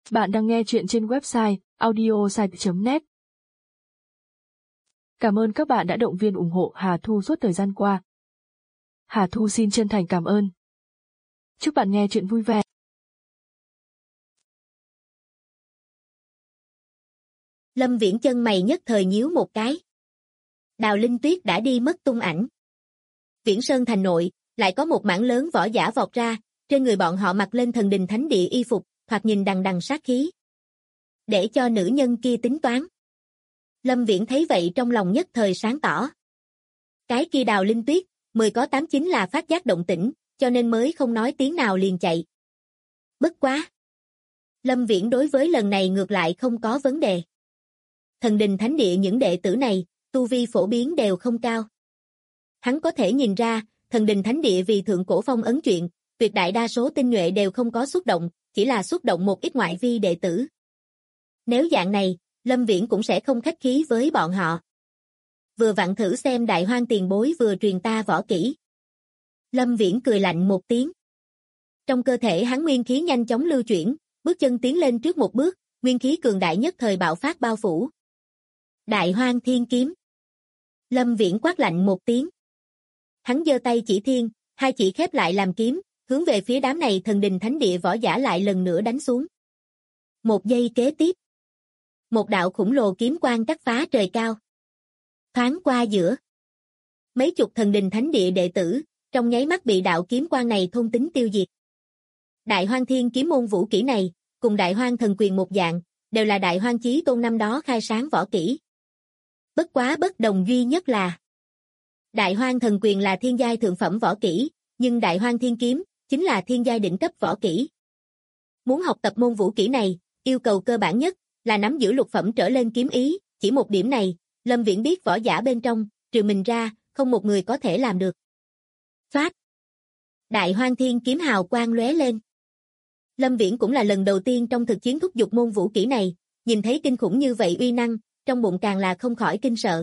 Bạn đang nghe chuyện trên website audiosite.net. Cảm ơn các bạn đã động viên ủng hộ Hà Thu suốt thời gian qua. Hà Thu xin chân thành cảm ơn. Chúc bạn nghe chuyện vui vẻ. Lâm Viễn chân mày nhất thời nhíu một cái. Đào Linh Tuyết đã đi mất tung ảnh. Viễn Sơn thành nội, lại có một mảng lớn võ giả vọt ra, trên người bọn họ mặc lên thần đình thánh địa y phục, thoạt nhìn đằng đằng sát khí. Để cho nữ nhân kia tính toán. Lâm Viễn thấy vậy trong lòng nhất thời sáng tỏ. Cái kia Đào Linh Tuyết, 10 có 8 chính là phát giác động tĩnh, cho nên mới không nói tiếng nào liền chạy. Bất quá. Lâm Viễn đối với lần này ngược lại không có vấn đề. Thần đình thánh địa những đệ tử này, tu vi phổ biến đều không cao. Hắn có thể nhìn ra, thần đình thánh địa vì thượng cổ phong ấn chuyện, tuyệt đại đa số tinh nhuệ đều không có xuất động, chỉ là xuất động một ít ngoại vi đệ tử. Nếu dạng này, Lâm Viễn cũng sẽ không khách khí với bọn họ. Vừa vặn thử xem Đại Hoang tiền bối vừa truyền ta võ kỹ. Lâm Viễn cười lạnh một tiếng. Trong cơ thể hắn nguyên khí nhanh chóng lưu chuyển, bước chân tiến lên trước một bước, nguyên khí cường đại nhất thời bạo phát bao phủ. Đại Hoang Thiên Kiếm. Lâm Viễn quát lạnh một tiếng. Hắn giơ tay chỉ thiên, hai chỉ khép lại làm kiếm, hướng về phía đám này thần đình thánh địa võ giả lại lần nữa đánh xuống. Một giây kế tiếp. Một đạo khủng lồ kiếm quang cắt phá trời cao. Thoáng qua giữa. Mấy chục thần đình thánh địa đệ tử, trong nháy mắt bị đạo kiếm quang này thôn tính tiêu diệt. Đại Hoang Thiên Kiếm môn vũ kỹ này, cùng Đại Hoang Thần Quyền một dạng, đều là Đại Hoang Chí Tôn năm đó khai sáng võ kỹ. Bất quá bất đồng duy nhất là Đại Hoang Thần Quyền là thiên giai thượng phẩm võ kỹ, nhưng Đại Hoang Thiên Kiếm chính là thiên giai đỉnh cấp võ kỹ. Muốn học tập môn vũ kỹ này, yêu cầu cơ bản nhất là nắm giữ lục phẩm trở lên kiếm ý, chỉ một điểm này, Lâm Viễn biết võ giả bên trong, trừ mình ra, không một người có thể làm được. Phát. Đại Hoang Thiên Kiếm hào quang lóe lên. Lâm Viễn cũng là lần đầu tiên trong thực chiến thúc giục môn vũ kỹ này, nhìn thấy kinh khủng như vậy uy năng, trong bụng càng là không khỏi kinh sợ.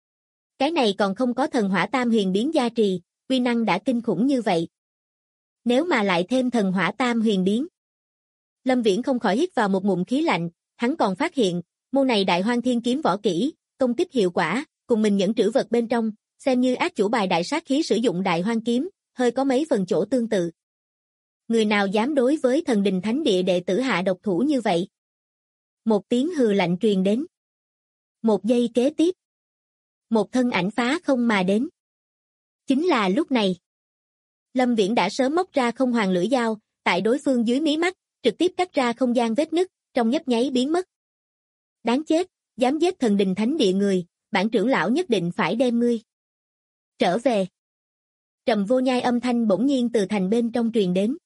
Cái này còn không có thần hỏa tam huyền biến gia trì, uy năng đã kinh khủng như vậy. Nếu mà lại thêm thần hỏa tam huyền biến. Lâm Viễn không khỏi hít vào một ngụm khí lạnh, hắn còn phát hiện, môn này Đại Hoang Thiên Kiếm võ kỹ, công kích hiệu quả, cùng mình những trữ vật bên trong, xem như ác chủ bài đại sát khí sử dụng Đại Hoang Kiếm, hơi có mấy phần chỗ tương tự. Người nào dám đối với thần đình thánh địa đệ tử hạ độc thủ như vậy? Một tiếng hừ lạnh truyền đến. Một giây kế tiếp. Một thân ảnh phá không mà đến. Chính là lúc này. Lâm Viễn đã sớm móc ra không hoàng lưỡi dao, tại đối phương dưới mí mắt, trực tiếp cắt ra không gian vết nứt, trong nhấp nháy biến mất. Đáng chết, dám giết thần đình thánh địa người, bản trưởng lão nhất định phải đem ngươi trở về. Trầm vô nhai âm thanh bỗng nhiên từ thành bên trong truyền đến.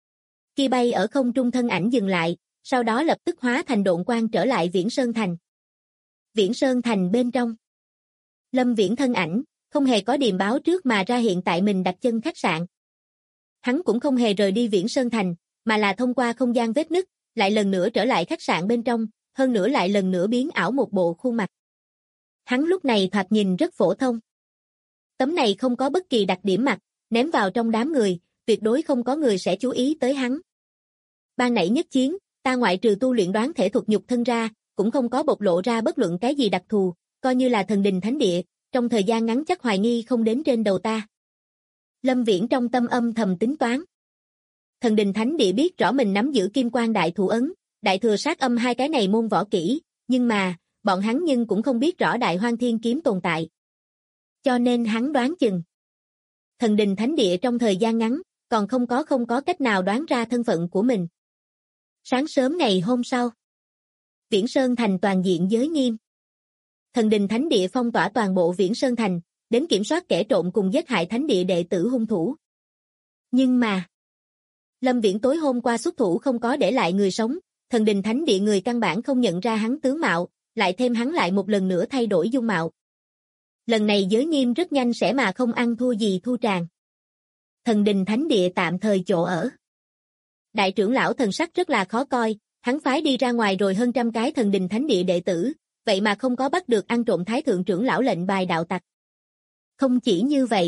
Khi bay ở không trung thân ảnh dừng lại, sau đó lập tức hóa thành độn quang trở lại Viễn Sơn thành. Viễn Sơn thành bên trong. Lâm Viễn thân ảnh, không hề có điềm báo trước mà ra hiện tại mình đặt chân khách sạn. Hắn cũng không hề rời đi Viễn Sơn thành, mà là thông qua không gian vết nứt, lại lần nữa trở lại khách sạn bên trong, hơn nữa lại lần nữa biến ảo một bộ khuôn mặt. Hắn lúc này thoạt nhìn rất phổ thông. Tấm này không có bất kỳ đặc điểm mặt, ném vào trong đám người, tuyệt đối không có người sẽ chú ý tới hắn. Ban nãy nhất chiến, ta ngoại trừ tu luyện đoán thể thuật nhục thân ra, cũng không có bộc lộ ra bất luận cái gì đặc thù, coi như là thần đình thánh địa, trong thời gian ngắn chắc hoài nghi không đến trên đầu ta. Lâm Viễn trong tâm âm thầm tính toán. Thần đình thánh địa biết rõ mình nắm giữ kim quan đại thủ ấn, đại thừa sát âm hai cái này môn võ kỹ, nhưng mà, bọn hắn nhưng cũng không biết rõ Đại Hoang Thiên Kiếm tồn tại. Cho nên hắn đoán chừng. Thần đình thánh địa trong thời gian ngắn, còn không có cách nào đoán ra thân phận của mình. Sáng sớm ngày hôm sau, Viễn Sơn thành toàn diện giới nghiêm. Thần đình thánh địa phong tỏa toàn bộ Viễn Sơn thành, đến kiểm soát kẻ trộm cùng giết hại thánh địa đệ tử hung thủ. Nhưng mà, Lâm Viễn tối hôm qua xuất thủ không có để lại người sống, thần đình thánh địa người căn bản không nhận ra hắn tướng mạo, lại thêm hắn lại một lần nữa thay đổi dung mạo. Lần này giới nghiêm rất nhanh sẽ mà không ăn thua gì thu tràng. Thần đình thánh địa tạm thời chỗ ở. Đại trưởng lão thần sắc rất là khó coi, hắn phái đi ra ngoài rồi hơn trăm cái thần đình thánh địa đệ tử, vậy mà không có bắt được ăn trộm thái thượng trưởng lão lệnh bài đạo tặc. Không chỉ như vậy,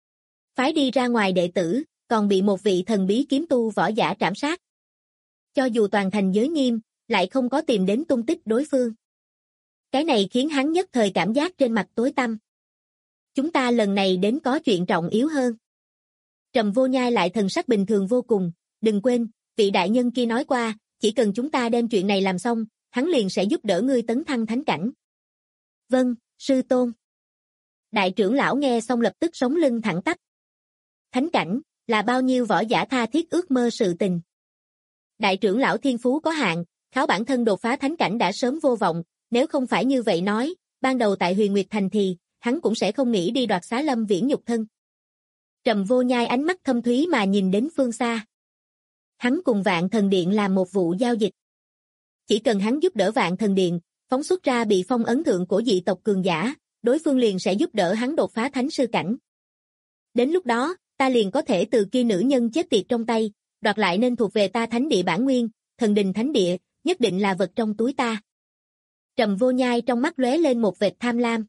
phái đi ra ngoài đệ tử, còn bị một vị thần bí kiếm tu võ giả trảm sát. Cho dù toàn thành giới nghiêm, lại không có tìm đến tung tích đối phương. Cái này khiến hắn nhất thời cảm giác trên mặt tối tăm. Chúng ta lần này đến có chuyện trọng yếu hơn. Trầm Vô Nhai lại thần sắc bình thường vô cùng, đừng quên, vị đại nhân kia nói qua, chỉ cần chúng ta đem chuyện này làm xong, hắn liền sẽ giúp đỡ ngươi tấn thăng thánh cảnh. Vâng, sư tôn. Đại trưởng lão nghe xong lập tức sống lưng thẳng tắp. Thánh cảnh, là bao nhiêu võ giả tha thiết ước mơ sự tình. Đại trưởng lão thiên phú có hạn, kháo bản thân đột phá thánh cảnh đã sớm vô vọng, nếu không phải như vậy nói, ban đầu tại Huyền Nguyệt Thành thì, hắn cũng sẽ không nghĩ đi đoạt xá Lâm Viễn nhục thân. Trầm Vô Nhai ánh mắt thâm thúy mà nhìn đến phương xa. Hắn cùng Vạn Thần Điện làm một vụ giao dịch. Chỉ cần hắn giúp đỡ Vạn Thần Điện, phóng xuất ra bị phong ấn thượng của dị tộc cường giả, đối phương liền sẽ giúp đỡ hắn đột phá thánh sư cảnh. Đến lúc đó, ta liền có thể từ kia nữ nhân chết tiệt trong tay, đoạt lại nên thuộc về ta thánh địa bản nguyên, thần đình thánh địa, nhất định là vật trong túi ta. Trầm Vô Nhai trong mắt lóe lên một vệt tham lam.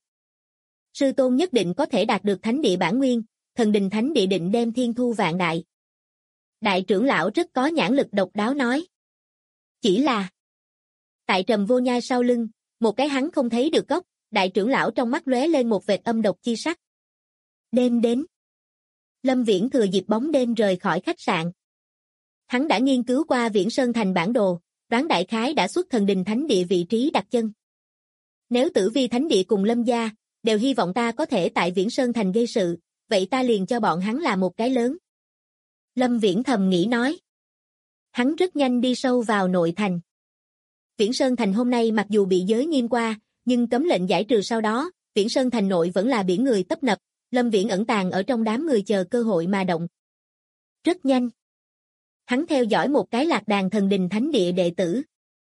Sư tôn nhất định có thể đạt được thánh địa bản nguyên, thần đình thánh địa định đem thiên thu vạn đại. Đại trưởng lão rất có nhãn lực độc đáo nói. Chỉ là tại Trầm Vô Nhai sau lưng, một cái hắn không thấy được góc, đại trưởng lão trong mắt lóe lên một vệt âm độc chi sắc. Đêm đến. Lâm Viễn thừa dịp bóng đêm rời khỏi khách sạn. Hắn đã nghiên cứu qua Viễn Sơn Thành bản đồ, đoán đại khái đã xuất thần đình thánh địa vị trí đặt chân. Nếu Tử Vi thánh địa cùng Lâm gia đều hy vọng ta có thể tại Viễn Sơn Thành gây sự, vậy ta liền cho bọn hắn là một cái lớn. Lâm Viễn thầm nghĩ nói. Hắn rất nhanh đi sâu vào nội thành. Viễn Sơn Thành hôm nay mặc dù bị giới nghiêm qua, nhưng cấm lệnh giải trừ sau đó, Viễn Sơn Thành nội vẫn là biển người tấp nập, Lâm Viễn ẩn tàng ở trong đám người chờ cơ hội mà động. Rất nhanh. Hắn theo dõi một cái lạc đàn thần đình thánh địa đệ tử.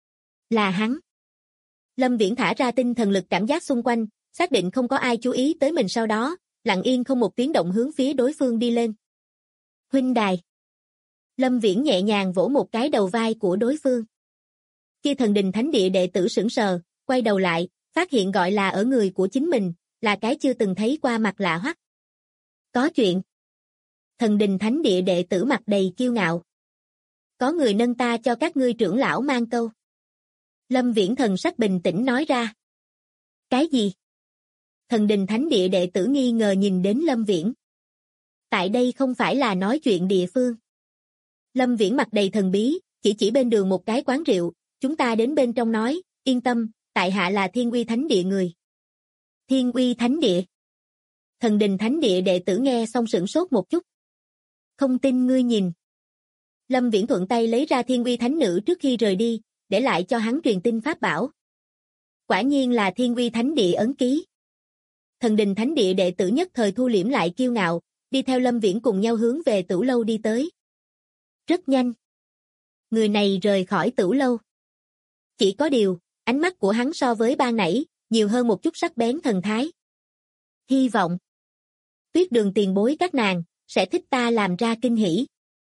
Là hắn. Lâm Viễn thả ra tinh thần lực cảm giác xung quanh, xác định không có ai chú ý tới mình sau đó, lặng yên không một tiếng động hướng phía đối phương đi lên. Huynh đài. Lâm Viễn nhẹ nhàng vỗ một cái đầu vai của đối phương. Khi thần đình thánh địa đệ tử sững sờ, quay đầu lại, phát hiện gọi là ở người của chính mình, là cái chưa từng thấy qua mặt lạ hoắc. Có chuyện. Thần đình thánh địa đệ tử mặt đầy kiêu ngạo. Có người nâng ta cho các ngươi trưởng lão mang câu. Lâm Viễn thần sắc bình tĩnh nói ra. Cái gì? Thần đình thánh địa đệ tử nghi ngờ nhìn đến Lâm Viễn. Tại đây không phải là nói chuyện địa phương. Lâm Viễn mặt đầy thần bí, chỉ bên đường một cái quán rượu, chúng ta đến bên trong nói, yên tâm, tại hạ là Thiên Uy Thánh Địa người. Thiên Uy Thánh Địa. Thần đình thánh địa đệ tử nghe xong sửng sốt một chút. Không tin ngươi nhìn. Lâm Viễn thuận tay lấy ra Thiên Uy Thánh Nữ trước khi rời đi, để lại cho hắn truyền tin pháp bảo. Quả nhiên là Thiên Uy Thánh Địa ấn ký. Thần đình thánh địa đệ tử nhất thời thu liễm lại kiêu ngạo, đi theo Lâm Viễn cùng nhau hướng về Tửu Lâu đi tới. Rất nhanh. Người này rời khỏi Tửu Lâu. Chỉ có điều, ánh mắt của hắn so với ban nãy, nhiều hơn một chút sắc bén thần thái. Hy vọng Tuyết Đường tiền bối các nàng sẽ thích ta làm ra kinh hỉ.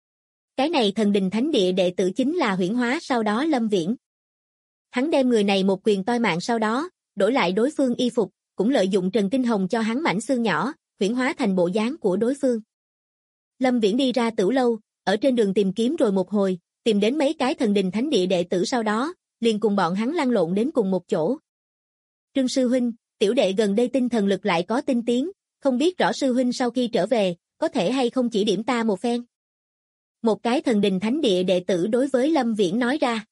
Cái này thần đình thánh địa đệ tử chính là huyễn hóa sau đó Lâm Viễn. Hắn đem người này một quyền toi mạng sau đó, đổi lại đối phương y phục, cũng lợi dụng Trần Kinh Hồng cho hắn mảnh xương nhỏ, huyễn hóa thành bộ dáng của đối phương. Lâm Viễn đi ra Tửu Lâu, ở trên đường tìm kiếm rồi một hồi, tìm đến mấy cái thần đình thánh địa đệ tử sau đó, liền cùng bọn hắn lăn lộn đến cùng một chỗ. Trương sư huynh, tiểu đệ gần đây tinh thần lực lại có tinh tiến, không biết rõ sư huynh sau khi trở về, có thể hay không chỉ điểm ta một phen. Một cái thần đình thánh địa đệ tử đối với Lâm Viễn nói ra.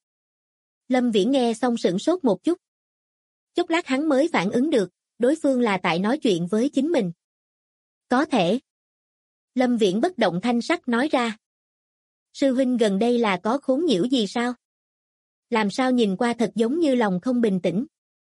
Lâm Viễn nghe xong sửng sốt một chút. Chốc lát hắn mới phản ứng được, đối phương là tại nói chuyện với chính mình. Có thể. Lâm Viễn bất động thanh sắc nói ra. Sư huynh gần đây là có khốn nhiễu gì sao? Làm sao nhìn qua thật giống như lòng không bình tĩnh.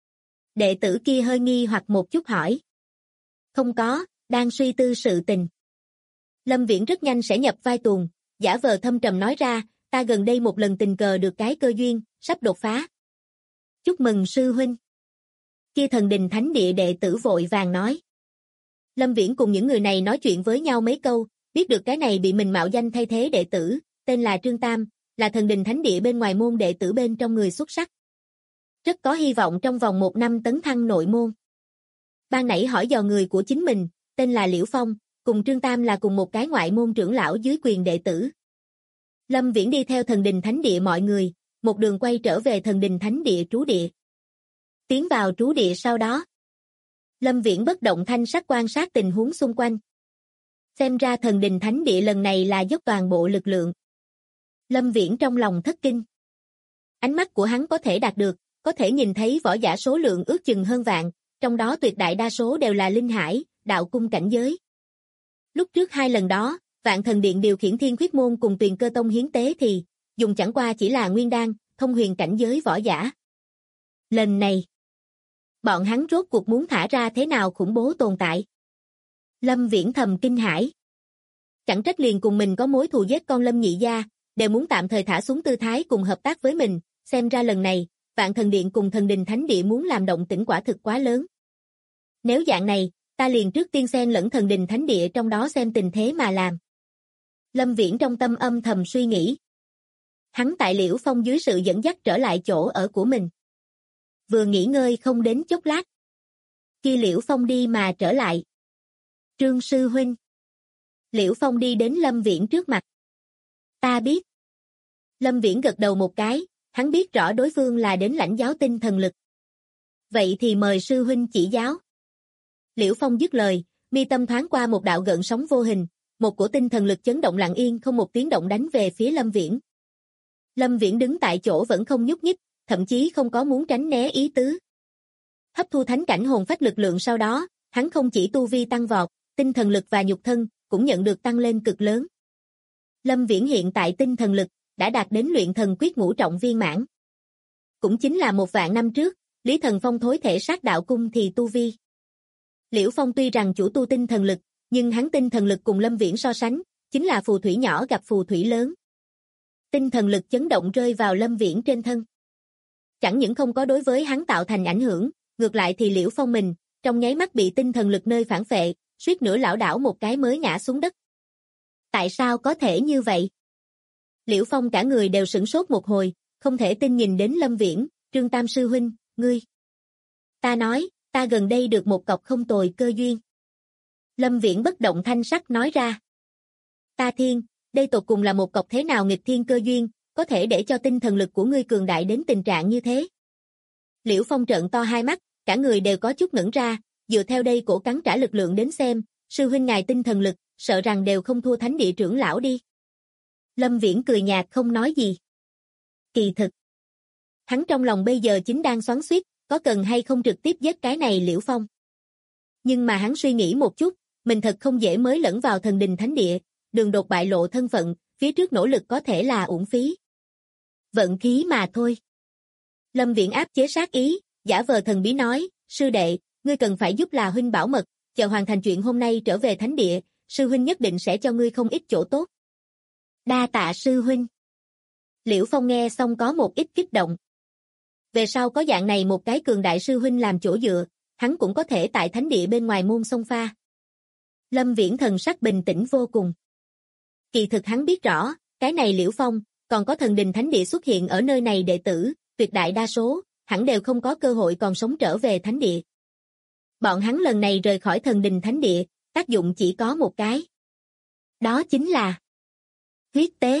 Đệ tử kia hơi nghi hoặc một chút hỏi. Không có, đang suy tư sự tình. Lâm Viễn rất nhanh sẽ nhập vai tuồng, giả vờ thâm trầm nói ra, ta gần đây một lần tình cờ được cái cơ duyên, sắp đột phá. Chúc mừng sư huynh. Kia thần đình thánh địa đệ tử vội vàng nói. Lâm Viễn cùng những người này nói chuyện với nhau mấy câu, biết được cái này bị mình mạo danh thay thế đệ tử, tên là Trương Tam, là thần đình thánh địa bên ngoài môn đệ tử bên trong người xuất sắc. Rất có hy vọng trong vòng 1 năm tấn thăng nội môn. Ban nãy hỏi dò người của chính mình, tên là Liễu Phong, cùng Trương Tam là cùng một cái ngoại môn trưởng lão dưới quyền đệ tử. Lâm Viễn đi theo thần đình thánh địa mọi người, một đường quay trở về thần đình thánh địa trú địa. Tiến vào trú địa sau đó, Lâm Viễn bất động thanh sắc quan sát tình huống xung quanh. Xem ra thần đình thánh địa lần này là dốc toàn bộ lực lượng. Lâm Viễn trong lòng thất kinh. Ánh mắt của hắn có thể đạt được, có thể nhìn thấy võ giả số lượng ước chừng hơn vạn, trong đó tuyệt đại đa số đều là linh hải, đạo cung cảnh giới. Lúc trước 2 lần đó, Vạn Thần Điện điều khiển Thiên Khuyết Môn cùng Tuyền Cơ Tông hiến tế thì, dùng chẳng qua chỉ là nguyên đan, thông huyền cảnh giới võ giả. Lần này, bọn hắn rốt cuộc muốn thả ra thế nào khủng bố tồn tại. Lâm Viễn thầm kinh hãi. Chẳng trách liền cùng mình có mối thù giết con Lâm nhị gia, đều muốn tạm thời thả xuống tư thái cùng hợp tác với mình, xem ra lần này, Vạn Thần Điện cùng Thần Đình Thánh Địa muốn làm động tĩnh quả thực quá lớn. Nếu dạng này, ta liền trước tiên xen lẫn Thần Đình Thánh Địa trong đó xem tình thế mà làm. Lâm Viễn trong tâm âm thầm suy nghĩ. Hắn tại Liễu Phong dưới sự dẫn dắt trở lại chỗ ở của mình. Vừa nghỉ ngơi không đến chốc lát. Khi Liễu Phong đi mà trở lại. Trương sư huynh. Liễu Phong đi đến Lâm Viễn trước mặt. Ta biết. Lâm Viễn gật đầu một cái, hắn biết rõ đối phương là đến lãnh giáo tinh thần lực. Vậy thì mời sư huynh chỉ giáo. Liễu Phong dứt lời, mi tâm thoáng qua một đạo gợn sóng vô hình, một cổ tinh thần lực chấn động lặng yên không một tiếng động đánh về phía Lâm Viễn. Lâm Viễn đứng tại chỗ vẫn không nhúc nhích, thậm chí không có muốn tránh né ý tứ. Hấp thu thánh cảnh hồn phách lực lượng sau đó, hắn không chỉ tu vi tăng vọt, tinh thần lực và nhục thân cũng nhận được tăng lên cực lớn. Lâm Viễn hiện tại tinh thần lực đã đạt đến luyện thần quyết ngũ trọng viên mãn. Cũng chính là 1.000 năm trước, Lý Thần Phong thối thể sát đạo cung thì tu vi. Liễu Phong tuy rằng chủ tu tinh thần lực, nhưng hắn tinh thần lực cùng Lâm Viễn so sánh, chính là phù thủy nhỏ gặp phù thủy lớn. Tinh thần lực chấn động rơi vào Lâm Viễn trên thân. Chẳng những không có đối với hắn tạo thành ảnh hưởng, ngược lại thì Liễu Phong mình, trong nháy mắt bị tinh thần lực nơi phản phệ, suýt nữa lảo đảo một cái mới ngã xuống đất. Tại sao có thể như vậy? Liễu Phong cả người đều sửng sốt một hồi, không thể tin nhìn đến Lâm Viễn, Trương Tam sư huynh, ngươi. Ta nói, ta gần đây được một cọc không tồi cơ duyên. Lâm Viễn bất động thanh sắc nói ra. Ta thiên, đây tột cùng là một cọc thế nào nghịch thiên cơ duyên, có thể để cho tinh thần lực của ngươi cường đại đến tình trạng như thế. Liễu Phong trợn to hai mắt, cả người đều có chút ngẩn ra, dựa theo đây cổ cắn trả lực lượng đến xem, sư huynh ngài tinh thần lực, sợ rằng đều không thua thánh địa trưởng lão đi. Lâm Viễn cười nhạt không nói gì. Kỳ thực, hắn trong lòng bây giờ chính đang xoắn xuýt, có cần hay không trực tiếp giết cái này Liễu Phong. Nhưng mà hắn suy nghĩ một chút, mình thật không dễ mới lẫn vào thần đình thánh địa, đường đột bại lộ thân phận, phía trước nỗ lực có thể là uổng phí. Vận khí mà thôi. Lâm Viễn áp chế sát ý, giả vờ thần bí nói, sư đệ, ngươi cần phải giúp là huynh bảo mật, chờ hoàn thành chuyện hôm nay trở về thánh địa, sư huynh nhất định sẽ cho ngươi không ít chỗ tốt. Đa tạ sư huynh. Liễu Phong nghe xong có một ít kích động. Về sau có dạng này một cái cường đại sư huynh làm chỗ dựa, hắn cũng có thể tại thánh địa bên ngoài môn xông pha. Lâm Viễn thần sắc bình tĩnh vô cùng. Kỳ thực hắn biết rõ, cái này Liễu Phong, còn có thần đình thánh địa xuất hiện ở nơi này đệ tử, tuyệt đại đa số, hẳn đều không có cơ hội còn sống trở về thánh địa. Bọn hắn lần này rời khỏi thần đình thánh địa, tác dụng chỉ có một cái. Đó chính là huyết tế.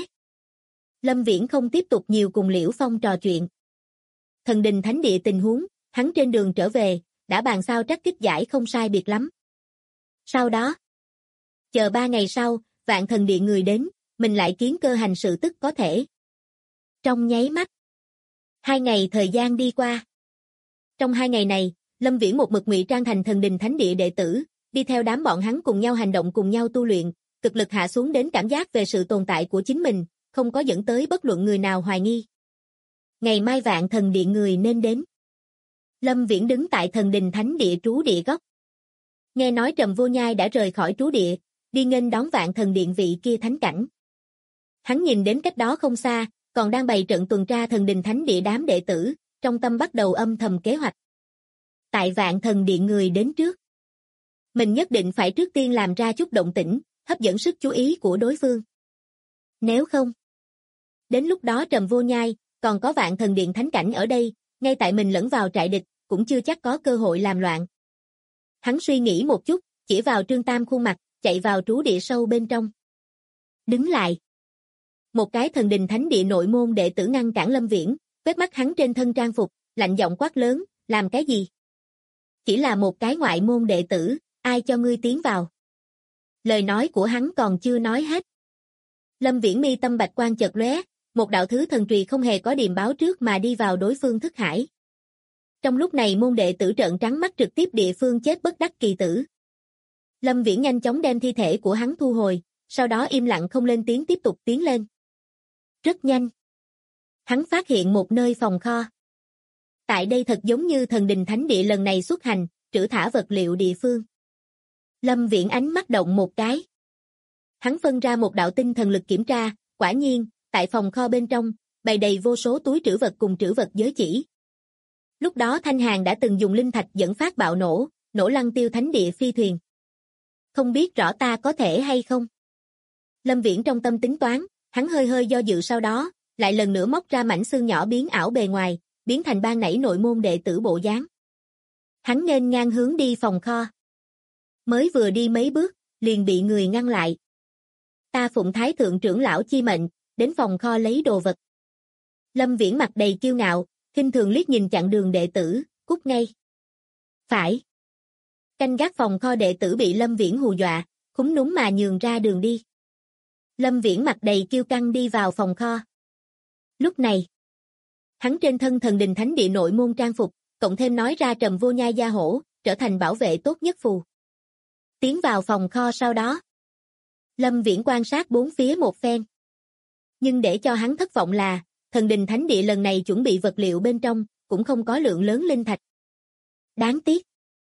Lâm Viễn không tiếp tục nhiều cùng Liễu Phong trò chuyện. Thần đình thánh địa tình huống, hắn trên đường trở về, đã bàn sao trắc kích giải không sai biệt lắm. Sau đó, chờ 3 ngày sau, Vạn Thần Điện người đến, mình lại kiến cơ hành sự tức có thể. Trong nháy mắt, 2 ngày thời gian đi qua. Trong 2 ngày này, Lâm Viễn một mực ngụy trang thành thần đình thánh địa đệ tử, đi theo đám bọn hắn cùng nhau hành động cùng nhau tu luyện, cực lực hạ xuống đến cảm giác về sự tồn tại của chính mình, không có dẫn tới bất luận người nào hoài nghi. Ngày mai Vạn Thần Điện người nên đến. Lâm Viễn đứng tại thần đình thánh địa trú địa góc. Nghe nói Trầm Vô Nhai đã rời khỏi trú địa, đi nghênh đón Vạn Thần Điện vị kia thánh cảnh. Hắn nhìn đến cách đó không xa, còn đang bày trận tuần tra thần đình thánh địa đám đệ tử, trong tâm bắt đầu âm thầm kế hoạch. Tại Vạn Thần Điện người đến trước, mình nhất định phải trước tiên làm ra chút động tĩnh, hấp dẫn sức chú ý của đối phương. Nếu không, đến lúc đó Trầm Vô Nhai, còn có Vạn Thần Điện thánh cảnh ở đây, ngay tại mình lẫn vào trại địch, cũng chưa chắc có cơ hội làm loạn. Hắn suy nghĩ một chút, chỉ vào Trương Tam khuôn mặt, chạy vào trú địa sâu bên trong. Đứng lại. Một cái thần đình thánh địa nội môn đệ tử ngăn cản Lâm Viễn, quét mắt hắn trên thân trang phục, lạnh giọng quát lớn, làm cái gì? Chỉ là một cái ngoại môn đệ tử, ai cho ngươi tiến vào? Lời nói của hắn còn chưa nói hết. Lâm Viễn mi tâm bạch quang chợt lóe, một đạo thứ thần trùy không hề có điềm báo trước mà đi vào đối phương thức hải. Trong lúc này môn đệ tử trợn trắng mắt trực tiếp địa phương chết bất đắc kỳ tử. Lâm Viễn nhanh chóng đem thi thể của hắn thu hồi, sau đó im lặng không lên tiếng tiếp tục tiến lên. Rất nhanh. Hắn phát hiện một nơi phòng kho. Tại đây thật giống như thần đình thánh địa lần này xuất hành, trữ thả vật liệu địa phương. Lâm Viễn ánh mắt động một cái. Hắn phân ra một đạo tinh thần lực kiểm tra, quả nhiên, tại phòng kho bên trong, bày đầy vô số túi trữ vật cùng trữ vật giới chỉ. Lúc đó Thanh Hàn đã từng dùng linh thạch dẫn phát bạo nổ, nổ lăng tiêu thánh địa phi thuyền. Không biết rõ ta có thể hay không? Lâm Viễn trong tâm tính toán, hắn hơi hơi do dự sau đó, lại lần nữa móc ra mảnh xương nhỏ biến ảo bề ngoài, biến thành ban nảy nội môn đệ tử bộ dáng. Hắn nghênh ngang hướng đi phòng kho. Mới vừa đi mấy bước, liền bị người ngăn lại. Ta phụng thái thượng trưởng lão chi mệnh, đến phòng kho lấy đồ vật. Lâm Viễn mặt đầy kiêu ngạo, khinh thường liếc nhìn chặn đường đệ tử, cút ngay. Phải. Canh gác phòng kho đệ tử bị Lâm Viễn hù dọa, khúm núm mà nhường ra đường đi. Lâm Viễn mặt đầy kiêu căng đi vào phòng kho. Lúc này, hắn trên thân thần đình thánh địa nội môn trang phục, cộng thêm nói ra trầm vô nhai gia hổ, trở thành bảo vệ tốt nhất phù. Tiến vào phòng kho sau đó, Lâm Viễn quan sát bốn phía một phen. Nhưng để cho hắn thất vọng là, thần đình thánh địa lần này chuẩn bị vật liệu bên trong, cũng không có lượng lớn linh thạch. Đáng tiếc.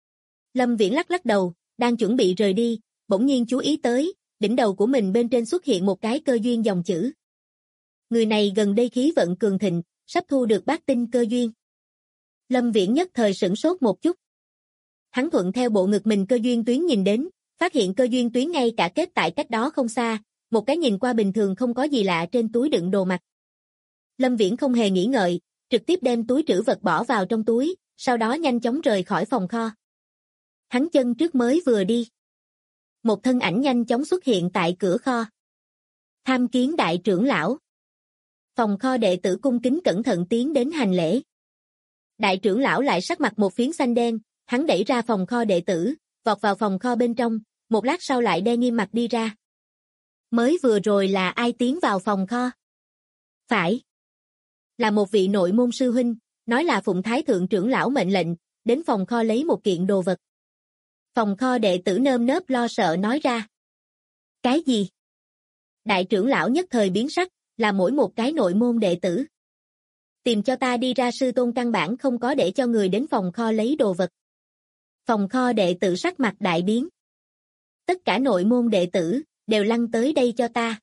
Lâm Viễn lắc lắc đầu, đang chuẩn bị rời đi, bỗng nhiên chú ý tới, đỉnh đầu của mình bên trên xuất hiện một cái cơ duyên dòng chữ. Người này gần đây khí vận cường thịnh, sắp thu được bát tinh cơ duyên. Lâm Viễn nhất thời sửng sốt một chút. Hắn thuận theo bộ ngực mình cơ duyên tuyến nhìn đến, phát hiện cơ duyên tuyến ngay cả kết tại cách đó không xa, một cái nhìn qua bình thường không có gì lạ trên túi đựng đồ mặt. Lâm Viễn không hề nghĩ ngợi, trực tiếp đem túi trữ vật bỏ vào trong túi, sau đó nhanh chóng rời khỏi phòng kho. Hắn chân trước mới vừa đi. Một thân ảnh nhanh chóng xuất hiện tại cửa kho. Tham kiến đại trưởng lão. Phòng kho đệ tử cung kính cẩn thận tiến đến hành lễ. Đại trưởng lão lại sắc mặt một phiến xanh đen, hắn đẩy ra phòng kho đệ tử, vọt vào phòng kho bên trong, một lát sau lại đe nghiêm mặt đi ra. Mới vừa rồi là ai tiến vào phòng kho? Phải. Là một vị nội môn sư huynh, nói là phụng thái thượng trưởng lão mệnh lệnh, đến phòng kho lấy một kiện đồ vật. Phòng kho đệ tử nơm nớp lo sợ nói ra. Cái gì? Đại trưởng lão nhất thời biến sắc, là mỗi một cái nội môn đệ tử. Tìm cho ta đi ra, sư tôn căn bản không có để cho người đến phòng kho lấy đồ vật. Phòng kho đệ tử sắc mặt đại biến. Tất cả nội môn đệ tử, đều lăn tới đây cho ta.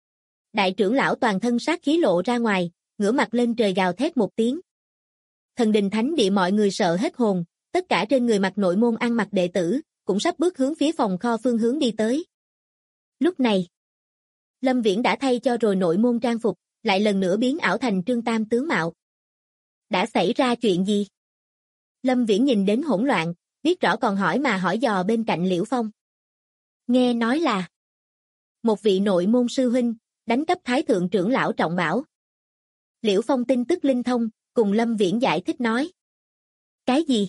Đại trưởng lão toàn thân sát khí lộ ra ngoài, ngửa mặt lên trời gào thét một tiếng. Thần đình thánh địa mọi người sợ hết hồn, tất cả trên người mặc nội môn ăn mặc đệ tử, cũng sắp bước hướng phía phòng kho phương hướng đi tới. Lúc này, Lâm Viễn đã thay cho rồi nội môn trang phục, lại lần nữa biến ảo thành Trương Tam tướng mạo. Đã xảy ra chuyện gì? Lâm Viễn nhìn đến hỗn loạn, biết rõ còn hỏi mà hỏi dò bên cạnh Liễu Phong. Nghe nói là một vị nội môn sư huynh, đánh cắp thái thượng trưởng lão trọng bảo. Liễu Phong tin tức linh thông, cùng Lâm Viễn giải thích nói. Cái gì?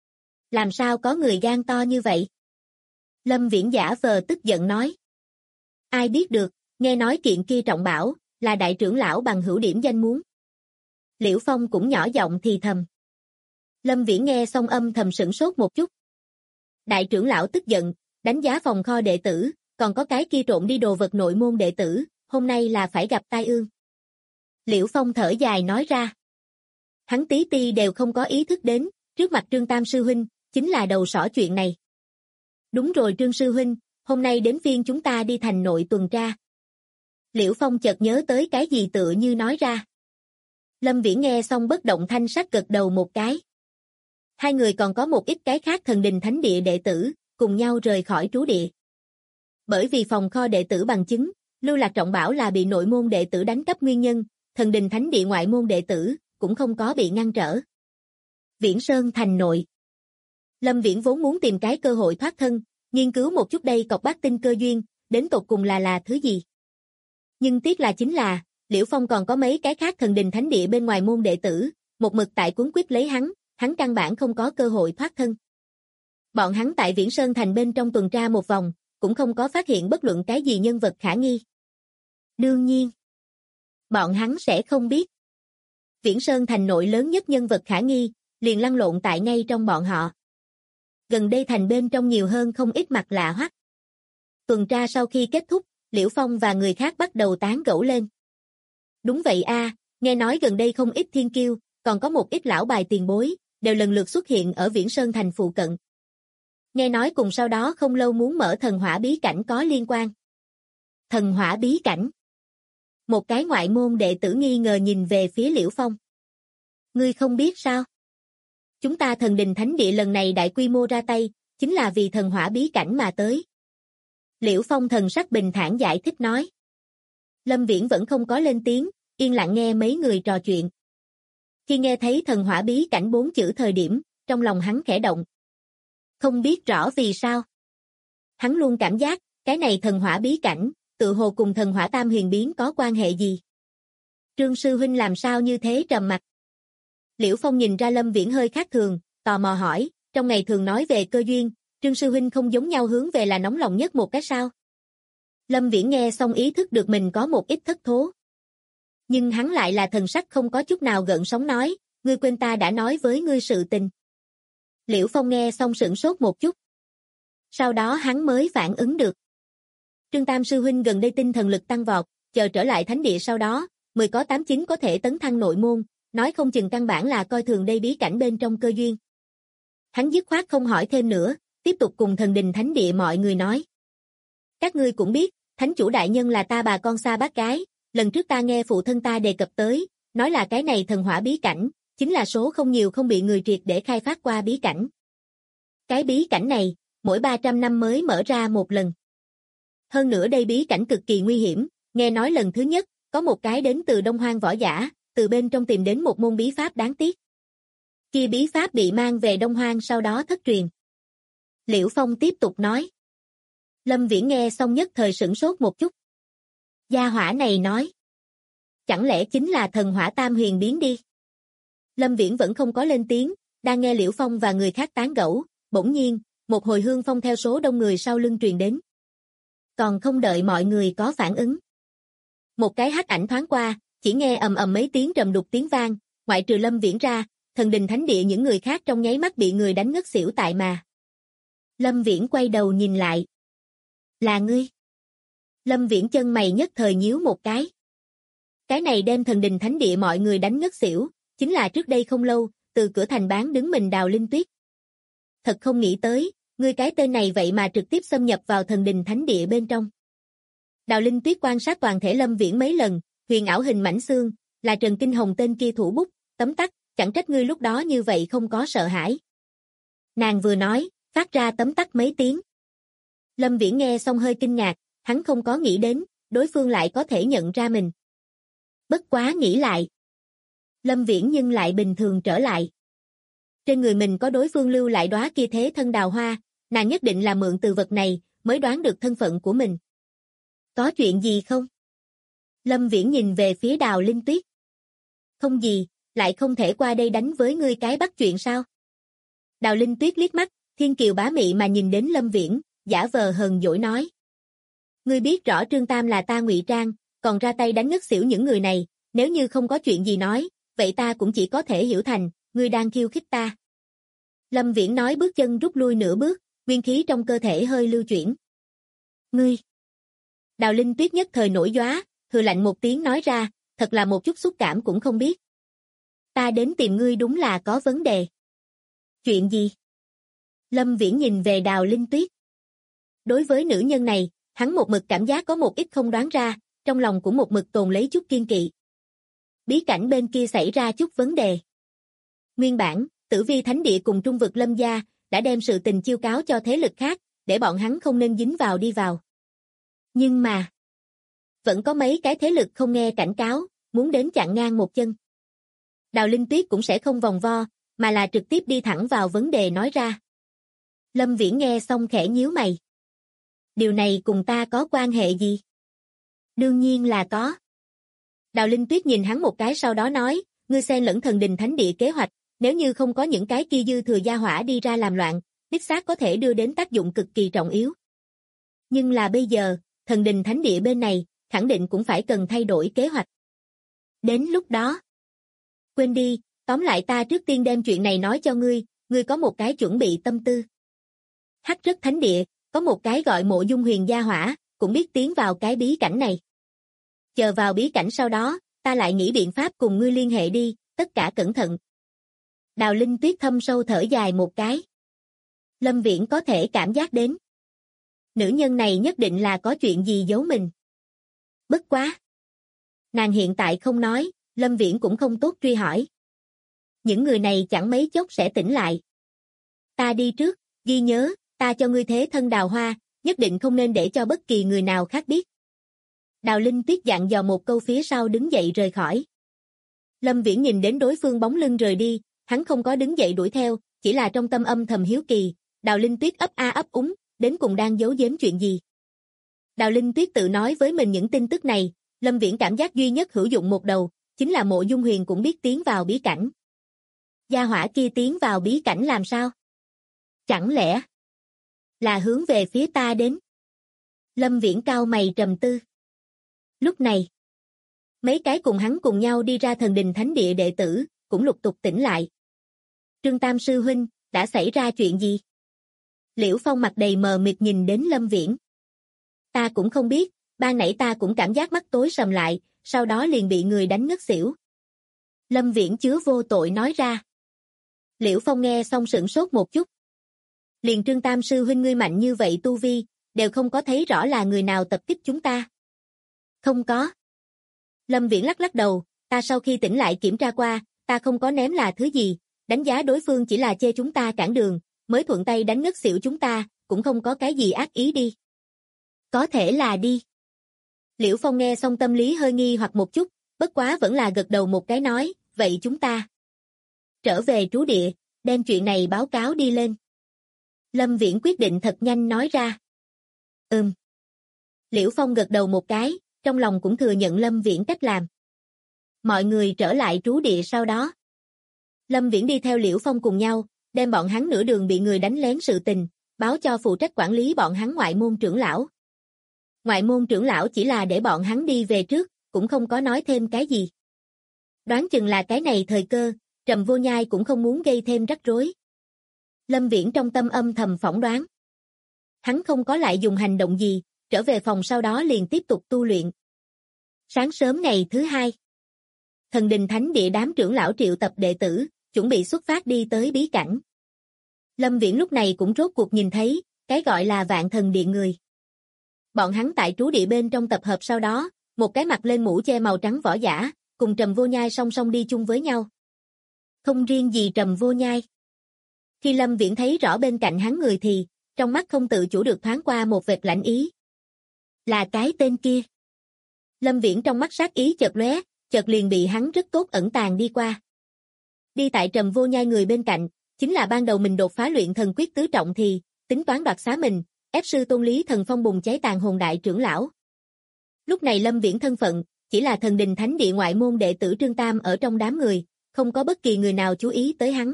Làm sao có người gan to như vậy? Lâm Viễn giả vờ tức giận nói. Ai biết được, nghe nói kiện kia trọng bảo, là đại trưởng lão bằng hữu điểm danh muốn. Liễu Phong cũng nhỏ giọng thì thầm. Lâm Viễn nghe xong âm thầm sửng sốt một chút. Đại trưởng lão tức giận, đánh giá phòng kho đệ tử, còn có cái kia trộm đi đồ vật nội môn đệ tử, hôm nay là phải gặp tai ương. Liễu Phong thở dài nói ra. Hắn tí ti đều không có ý thức đến, trước mặt Trương Tam sư huynh, chính là đầu sỏ chuyện này. Đúng rồi Trương sư huynh, hôm nay đến phiên chúng ta đi thành nội tuần tra. Liễu Phong chợt nhớ tới cái gì tựa như nói ra. Lâm Viễn nghe xong bất động thanh sắc gật đầu một cái. Hai người còn có một ít cái khác thần đình thánh địa đệ tử, cùng nhau rời khỏi trú địa. Bởi vì phòng kho đệ tử bằng chứng, Lưu Lạc Trọng bảo là bị nội môn đệ tử đánh cắp nguyên nhân, thần đình thánh địa ngoại môn đệ tử, cũng không có bị ngăn trở. Viễn Sơn thành nội. Lâm Viễn vốn muốn tìm cái cơ hội thoát thân, nghiên cứu một chút đây cọc bát tinh cơ duyên, đến tột cùng là thứ gì. Nhưng tiếc là chính là, Liễu Phong còn có mấy cái khác thần đình thánh địa bên ngoài môn đệ tử, một mực tại cuốn quyết lấy hắn căn bản không có cơ hội thoát thân. Bọn hắn tại Viễn Sơn Thành bên trong tuần tra một vòng, cũng không có phát hiện bất luận cái gì nhân vật khả nghi. Đương nhiên, bọn hắn sẽ không biết. Viễn Sơn Thành nội lớn nhất nhân vật khả nghi, liền lăn lộn tại ngay trong bọn họ. Gần đây thành bên trong nhiều hơn không ít mặt lạ hoắc. Tuần tra sau khi kết thúc, Liễu Phong và người khác bắt đầu tán gẫu lên. Đúng vậy a, nghe nói gần đây không ít thiên kiêu, còn có một ít lão bài tiền bối, đều lần lượt xuất hiện ở Viễn Sơn Thành phụ cận. Nghe nói cùng sau đó không lâu muốn mở thần hỏa bí cảnh có liên quan. Thần hỏa bí cảnh. Một cái ngoại môn đệ tử nghi ngờ nhìn về phía Liễu Phong. Ngươi không biết sao? Chúng ta thần đình thánh địa lần này đại quy mô ra tay, chính là vì thần hỏa bí cảnh mà tới. Liễu Phong thần sắc bình thản giải thích nói. Lâm Viễn vẫn không có lên tiếng, yên lặng nghe mấy người trò chuyện. Khi nghe thấy thần hỏa bí cảnh 4 chữ thời điểm, trong lòng hắn khẽ động. Không biết rõ vì sao. Hắn luôn cảm giác, cái này thần hỏa bí cảnh, tự hồ cùng thần hỏa tam huyền biến có quan hệ gì. Trương sư huynh làm sao như thế trầm mặc. Liễu Phong nhìn ra Lâm Viễn hơi khác thường, tò mò hỏi, trong ngày thường nói về cơ duyên, Trương sư huynh không giống nhau hướng về là nóng lòng nhất một cái sao. Lâm Viễn nghe xong ý thức được mình có một ít thất thố. Nhưng hắn lại là thần sắc không có chút nào gợn sóng nói, ngươi quên ta đã nói với ngươi sự tình. Liễu Phong nghe xong sửng sốt một chút. Sau đó hắn mới phản ứng được. Trương Tam sư huynh gần đây tinh thần lực tăng vọt, chờ trở lại thánh địa sau đó, 10 có 8 9 có thể tấn thăng nội môn, nói không chừng căn bản là coi thường đây bí cảnh bên trong cơ duyên. Hắn dứt khoát không hỏi thêm nữa, tiếp tục cùng thần đình thánh địa mọi người nói. Các ngươi cũng biết, thánh chủ đại nhân là ta bà con xa bác gái, lần trước ta nghe phụ thân ta đề cập tới, nói là cái này thần hỏa bí cảnh, chính là số không nhiều không bị người triệt để khai phát qua bí cảnh. Cái bí cảnh này, mỗi 300 năm mới mở ra một lần. Hơn nữa đây bí cảnh cực kỳ nguy hiểm, nghe nói lần thứ nhất, có một cái đến từ Đông Hoang võ giả, từ bên trong tìm đến một môn bí pháp đáng tiếc. Kia bí pháp bị mang về Đông Hoang sau đó thất truyền. Liễu Phong tiếp tục nói. Lâm Viễn nghe xong nhất thời sửng sốt một chút. Gia hỏa này nói. Chẳng lẽ chính là thần hỏa tam huyền biến đi? Lâm Viễn vẫn không có lên tiếng, đang nghe Liễu Phong và người khác tán gẫu, bỗng nhiên, một hồi hương phong theo số đông người sau lưng truyền đến. Còn không đợi mọi người có phản ứng. Một cái hắc ảnh thoáng qua, chỉ nghe ầm ầm mấy tiếng trầm đục tiếng vang, ngoại trừ Lâm Viễn ra, thần đình thánh địa những người khác trong nháy mắt bị người đánh ngất xỉu tại mà. Lâm Viễn quay đầu nhìn lại. Là ngươi. Lâm Viễn chân mày nhất thời nhíu một cái. Cái này đem thần đình thánh địa mọi người đánh ngất xỉu, chính là trước đây không lâu, từ cửa thành bán đứng mình Đào Linh Tuyết. Thật không nghĩ tới, ngươi cái tên này vậy mà trực tiếp xâm nhập vào thần đình thánh địa bên trong. Đào Linh Tuyết quan sát toàn thể Lâm Viễn mấy lần, huyền ảo hình mảnh xương, là Trần Kinh Hồng tên kia thủ bút, tấm tắc, chẳng trách ngươi lúc đó như vậy không có sợ hãi. Nàng vừa nói, phát ra tấm tắc mấy tiếng. Lâm Viễn nghe xong hơi kinh ngạc, hắn không có nghĩ đến, đối phương lại có thể nhận ra mình. Bất quá nghĩ lại. Lâm Viễn nhưng lại bình thường trở lại. Trên người mình có đối phương lưu lại đóa kia thế thân đào hoa, nàng nhất định là mượn từ vật này, mới đoán được thân phận của mình. Có chuyện gì không? Lâm Viễn nhìn về phía Đào Linh Tuyết. Không gì, lại không thể qua đây đánh với ngươi cái bắt chuyện sao? Đào Linh Tuyết liếc mắt, thiên kiều bá mị mà nhìn đến Lâm Viễn, giả vờ hờn dỗi nói. Ngươi biết rõ Trương Tam là ta ngụy trang, còn ra tay đánh ngất xỉu những người này, nếu như không có chuyện gì nói, vậy ta cũng chỉ có thể hiểu thành, ngươi đang khiêu khích ta. Lâm Viễn nói bước chân rút lui nửa bước, nguyên khí trong cơ thể hơi lưu chuyển. Ngươi! Đào Linh Tuyết nhất thời nổi gióa, hừ lạnh một tiếng nói ra, thật là một chút xúc cảm cũng không biết. Ta đến tìm ngươi đúng là có vấn đề. Chuyện gì? Lâm Viễn nhìn về Đào Linh Tuyết. Đối với nữ nhân này, hắn một mực cảm giác có một ít không đoán ra, trong lòng cũng một mực tồn lấy chút kiên kỵ. Bí cảnh bên kia xảy ra chút vấn đề. Nguyên bản, Tử Vi Thánh Địa cùng Trung vực Lâm gia đã đem sự tình chiêu cáo cho thế lực khác, để bọn hắn không nên dính vào đi vào. Nhưng mà, vẫn có mấy cái thế lực không nghe cảnh cáo, muốn đến chặn ngang một chân. Đào Linh Tuyết cũng sẽ không vòng vo, mà là trực tiếp đi thẳng vào vấn đề nói ra. Lâm Viễn nghe xong khẽ nhíu mày. Điều này cùng ta có quan hệ gì? Đương nhiên là có. Đào Linh Tuyết nhìn hắn một cái sau đó nói, ngươi xen lẫn thần đình thánh địa kế hoạch, nếu như không có những cái kia dư thừa gia hỏa đi ra làm loạn, đích xác có thể đưa đến tác dụng cực kỳ trọng yếu. Nhưng là bây giờ, thần đình thánh địa bên này, khẳng định cũng phải cần thay đổi kế hoạch. Đến lúc đó, quên đi, tóm lại ta trước tiên đem chuyện này nói cho ngươi, ngươi có một cái chuẩn bị tâm tư. Hắc Rất Thánh Địa, có một cái gọi Mộ Dung Huyền gia hỏa, cũng biết tiến vào cái bí cảnh này. Chờ vào bí cảnh sau đó, ta lại nghĩ biện pháp cùng ngươi liên hệ đi, tất cả cẩn thận. Đào Linh Tuyết thâm sâu thở dài một cái. Lâm Viễn có thể cảm giác đến. Nữ nhân này nhất định là có chuyện gì giấu mình. Bất quá. Nàng hiện tại không nói, Lâm Viễn cũng không tốt truy hỏi. Những người này chẳng mấy chốc sẽ tỉnh lại. Ta đi trước, ghi nhớ, ta cho ngươi thế thân Đào Hoa, nhất định không nên để cho bất kỳ người nào khác biết. Đào Linh Tuyết dặn dò một câu phía sau đứng dậy rời khỏi. Lâm Viễn nhìn đến đối phương bóng lưng rời đi, hắn không có đứng dậy đuổi theo, chỉ là trong tâm âm thầm hiếu kỳ, Đào Linh Tuyết ấp a ấp úng, đến cùng đang giấu giếm chuyện gì. Đào Linh Tuyết tự nói với mình những tin tức này, Lâm Viễn cảm giác duy nhất hữu dụng một đầu, chính là Mộ Dung Huyền cũng biết tiến vào bí cảnh. Gia hỏa kia tiến vào bí cảnh làm sao? Chẳng lẽ là hướng về phía ta đến? Lâm Viễn cau mày trầm tư. Lúc này, mấy cái cùng hắn cùng nhau đi ra thần đình thánh địa đệ tử, cũng lục tục tỉnh lại. Trương Tam sư huynh, đã xảy ra chuyện gì? Liễu Phong mặt đầy mờ mịt nhìn đến Lâm Viễn. Ta cũng không biết, ban nãy ta cũng cảm giác mắt tối sầm lại, sau đó liền bị người đánh ngất xỉu. Lâm Viễn chứa vô tội nói ra. Liễu Phong nghe xong sửng sốt một chút. Liền Trương Tam sư huynh ngươi mạnh như vậy tu vi, đều không có thấy rõ là người nào tập kích chúng ta. Không có. Lâm Viễn lắc lắc đầu, ta sau khi tỉnh lại kiểm tra qua, ta không có ném là thứ gì, đánh giá đối phương chỉ là chê chúng ta cản đường, mới thuận tay đánh ngất xỉu chúng ta, cũng không có cái gì ác ý đi. Có thể là đi. Liễu Phong nghe xong tâm lý hơi nghi hoặc một chút, bất quá vẫn là gật đầu một cái nói, vậy chúng ta trở về trú địa, đem chuyện này báo cáo đi lên. Lâm Viễn quyết định thật nhanh nói ra. Liễu Phong gật đầu một cái, trong lòng cũng thừa nhận Lâm Viễn cách làm. Mọi người trở lại trú địa sau đó. Lâm Viễn đi theo Liễu Phong cùng nhau, đem bọn hắn nửa đường bị người đánh lén sự tình, báo cho phụ trách quản lý bọn hắn ngoại môn trưởng lão. Ngoại môn trưởng lão chỉ là để bọn hắn đi về trước, cũng không có nói thêm cái gì. Đoán chừng là cái này thời cơ, Trầm Vô Nhai cũng không muốn gây thêm rắc rối. Lâm Viễn trong tâm âm thầm phỏng đoán. Hắn không có lại dùng hành động gì, trở về phòng sau đó liền tiếp tục tu luyện. Sáng sớm ngày thứ hai, thần đình thánh địa đám trưởng lão triệu tập đệ tử, chuẩn bị xuất phát đi tới bí cảnh. Lâm Viễn lúc này cũng rốt cuộc nhìn thấy, cái gọi là Vạn Thần Điện người. Bọn hắn tại trú địa bên trong tập hợp sau đó, một cái mặt lên mũ che màu trắng võ giả, cùng Trầm Vô Nhai song song đi chung với nhau. Không riêng gì Trầm Vô Nhai. Khi Lâm Viễn thấy rõ bên cạnh hắn người thì, trong mắt không tự chủ được thoáng qua một vệt lạnh ý. Là cái tên kia. Lâm Viễn trong mắt sát ý chợt lóe, chợt liền bị hắn rất tốt ẩn tàng đi qua. Đi tại Trầm Vô Nhai người bên cạnh, chính là ban đầu mình đột phá luyện thần quyết tứ trọng thì, tính toán đoạt xá mình, ép sư tôn lý thần phong bùng cháy tàn hồn đại trưởng lão. Lúc này Lâm Viễn thân phận, chỉ là thần đình thánh địa ngoại môn đệ tử Trương Tam ở trong đám người, không có bất kỳ người nào chú ý tới hắn.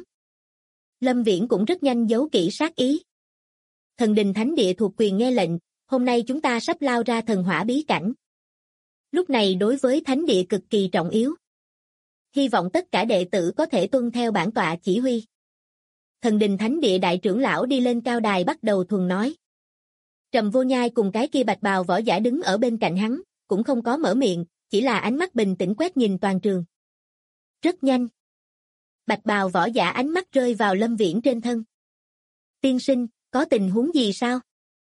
Lâm Viễn cũng rất nhanh giấu kỹ sát ý. Thần đình thánh địa thuộc quyền nghe lệnh, hôm nay chúng ta sắp lao ra thần hỏa bí cảnh. Lúc này đối với thánh địa cực kỳ trọng yếu. Hy vọng tất cả đệ tử có thể tuân theo bản tọa chỉ huy. Thần đình thánh địa đại trưởng lão đi lên cao đài bắt đầu thuần nói. Trầm Vô Nhai cùng cái kia bạch bào võ giả đứng ở bên cạnh hắn, cũng không có mở miệng, chỉ là ánh mắt bình tĩnh quét nhìn toàn trường. Rất nhanh. Bạch bào võ giả ánh mắt rơi vào Lâm Viễn trên thân. Tiên sinh, có tình huống gì sao?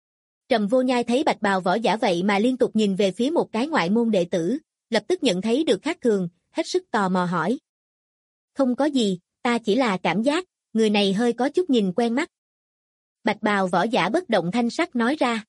Trầm Vô Nhai thấy bạch bào võ giả vậy mà liên tục nhìn về phía một cái ngoại môn đệ tử, lập tức nhận thấy được khác thường, hết sức tò mò hỏi. Không có gì, ta chỉ là cảm giác, người này hơi có chút nhìn quen mắt. Bạch bào võ giả bất động thanh sắc nói ra.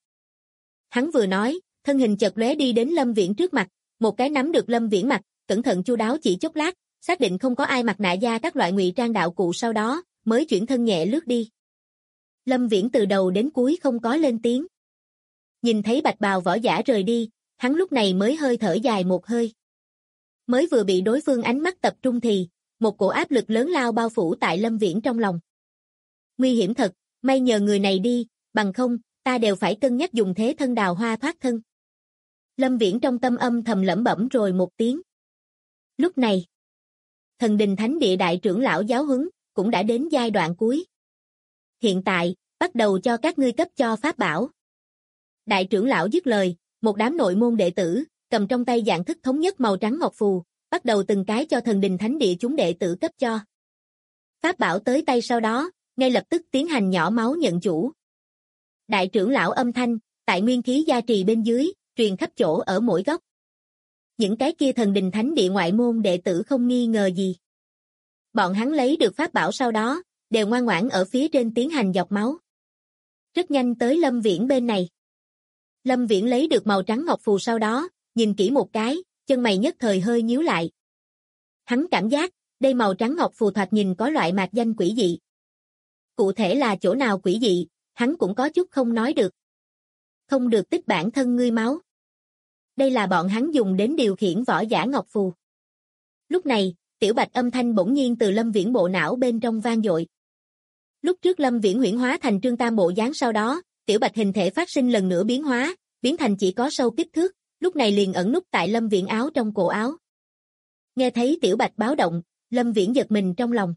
Hắn vừa nói, thân hình chợt lóe đi đến Lâm Viễn trước mặt, một cái nắm được Lâm Viễn mặt, cẩn thận chu đáo chỉ chốc lát, xác định không có ai mặc nạ da các loại ngụy trang đạo cụ sau đó, mới chuyển thân nhẹ lướt đi. Lâm Viễn từ đầu đến cuối không có lên tiếng. Nhìn thấy bạch bào võ giả rời đi, Hắn lúc này mới hơi thở dài một hơi. Mới vừa bị đối phương ánh mắt tập trung thì, một cổ áp lực lớn lao bao phủ tại Lâm Viễn trong lòng. Nguy hiểm thật, may nhờ người này đi, bằng không, ta đều phải cân nhắc dùng thế thân đào hoa thoát thân. Lâm Viễn trong tâm âm thầm lẩm bẩm rồi một tiếng. Lúc này, Thần Đình Thánh Địa đại trưởng lão giáo huấn cũng đã đến giai đoạn cuối. Hiện tại, bắt đầu cho các ngươi cấp cho pháp bảo. Đại trưởng lão dứt lời, một đám nội môn đệ tử, cầm trong tay dạng thức thống nhất màu trắng ngọc phù, bắt đầu từng cái cho Thần Đình Thánh Địa chúng đệ tử cấp cho. Pháp bảo tới tay sau đó, ngay lập tức tiến hành nhỏ máu nhận chủ. Đại trưởng lão âm thanh, tại nguyên khí gia trì bên dưới, truyền khắp chỗ ở mỗi góc. Những cái kia Thần Đình Thánh Địa ngoại môn đệ tử không nghi ngờ gì. Bọn hắn lấy được pháp bảo sau đó, đều ngoan ngoãn ở phía trên tiến hành dọc máu. Rất nhanh tới Lâm Viễn bên này. Lâm Viễn lấy được màu trắng ngọc phù sau đó, nhìn kỹ một cái, chân mày nhất thời hơi nhíu lại. Hắn cảm giác, đây màu trắng ngọc phù thoạt nhìn có loại mạc danh quỷ dị. Cụ thể là chỗ nào quỷ dị, hắn cũng có chút không nói được. Không được tích bản thân ngươi máu. Đây là bọn hắn dùng đến điều khiển võ giả ngọc phù. Lúc này, Tiểu Bạch âm thanh bỗng nhiên từ Lâm Viễn bộ não bên trong vang dội. Lúc trước Lâm Viễn huyễn hóa thành Trương Tam bộ dáng sau đó, Tiểu Bạch hình thể phát sinh lần nữa biến hóa, biến thành chỉ có sâu kích thước, lúc này liền ẩn núp tại Lâm Viễn áo trong cổ áo. Nghe thấy Tiểu Bạch báo động, Lâm Viễn giật mình trong lòng.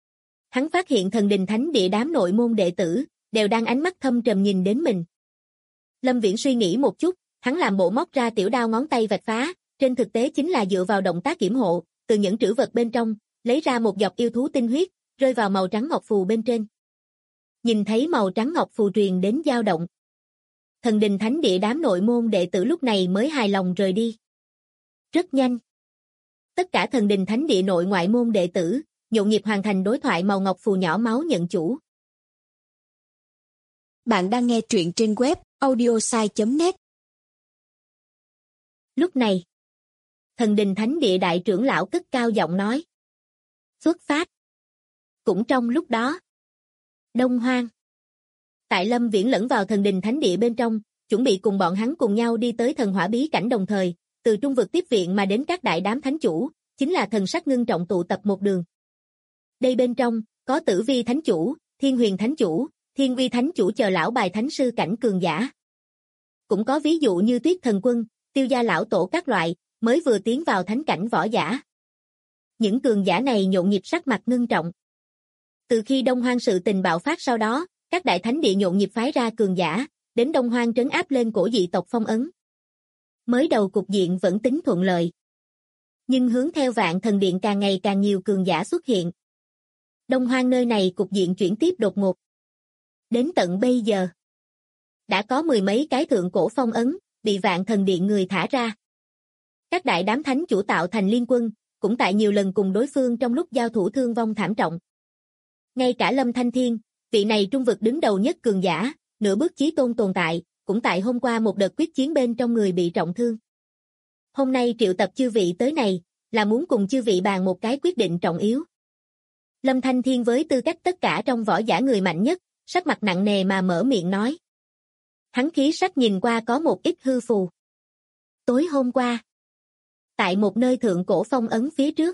Hắn phát hiện Thần Đình Thánh Địa đám nội môn đệ tử, đều đang ánh mắt thâm trầm nhìn đến mình. Lâm Viễn suy nghĩ một chút, hắn làm bộ móc ra tiểu đao ngón tay vạch phá, trên thực tế chính là dựa vào động tác kiểm hộ, từ những trữ vật bên trong, lấy ra một giọt yêu thú tinh huyết, rơi vào màu trắng ngọc phù bên trên. Nhìn thấy màu trắng ngọc phù truyền đến dao động. Thần Đình Thánh Địa đám nội môn đệ tử lúc này mới hài lòng rời đi. Rất nhanh. Tất cả Thần Đình Thánh Địa nội ngoại môn đệ tử, nhộn nhịp hoàn thành đối thoại màu ngọc phù nhỏ máu nhận chủ. Bạn đang nghe truyện trên web audiosai.net. Lúc này, Thần Đình Thánh Địa đại trưởng lão cất cao giọng nói. Xuất phát. Cũng trong lúc đó, Đông Hoang. Tại Lâm Viễn lẫn vào Thần Đình Thánh Địa bên trong, chuẩn bị cùng bọn hắn cùng nhau đi tới thần hỏa bí cảnh đồng thời, từ trung vực tiếp viện mà đến các đại đám thánh chủ, chính là thần sắc ngưng trọng tụ tập một đường. Đây bên trong, có Tử Vi Thánh Chủ, Thiên Huyền Thánh Chủ, Thiên Vi Thánh Chủ chờ lão bài thánh sư cảnh cường giả. Cũng có ví dụ như Tuyết Thần Quân, Tiêu Gia lão tổ các loại, mới vừa tiến vào thánh cảnh võ giả. Những cường giả này nhộn nhịp sắc mặt ngưng trọng. Từ khi Đông Hoang sự tình bạo phát sau đó, các đại thánh địa nhộn nhịp phái ra cường giả, đến Đông Hoang trấn áp lên cổ dị tộc phong ấn. Mới đầu cục diện vẫn tính thuận lợi. Nhưng hướng theo Vạn Thần Điện càng ngày càng nhiều cường giả xuất hiện. Đông Hoang nơi này cục diện chuyển tiếp đột ngột. Đến tận bây giờ, đã có mười mấy cái thượng cổ phong ấn, bị Vạn Thần Điện người thả ra. Các đại đám thánh chủ tạo thành liên quân, cũng tại nhiều lần cùng đối phương trong lúc giao thủ thương vong thảm trọng. Ngay cả Lâm Thanh Thiên, vị này trung vực đứng đầu nhất cường giả, nửa bước chí tôn tồn tại, cũng tại hôm qua một đợt quyết chiến bên trong người bị trọng thương. Hôm nay triệu tập chư vị tới này, là muốn cùng chư vị bàn một cái quyết định trọng yếu. Lâm Thanh Thiên với tư cách tất cả trong võ giả người mạnh nhất, sắc mặt nặng nề mà mở miệng nói. Hắn khí sắc nhìn qua có một ít hư phù. Tối hôm qua, tại một nơi thượng cổ phong ấn phía trước,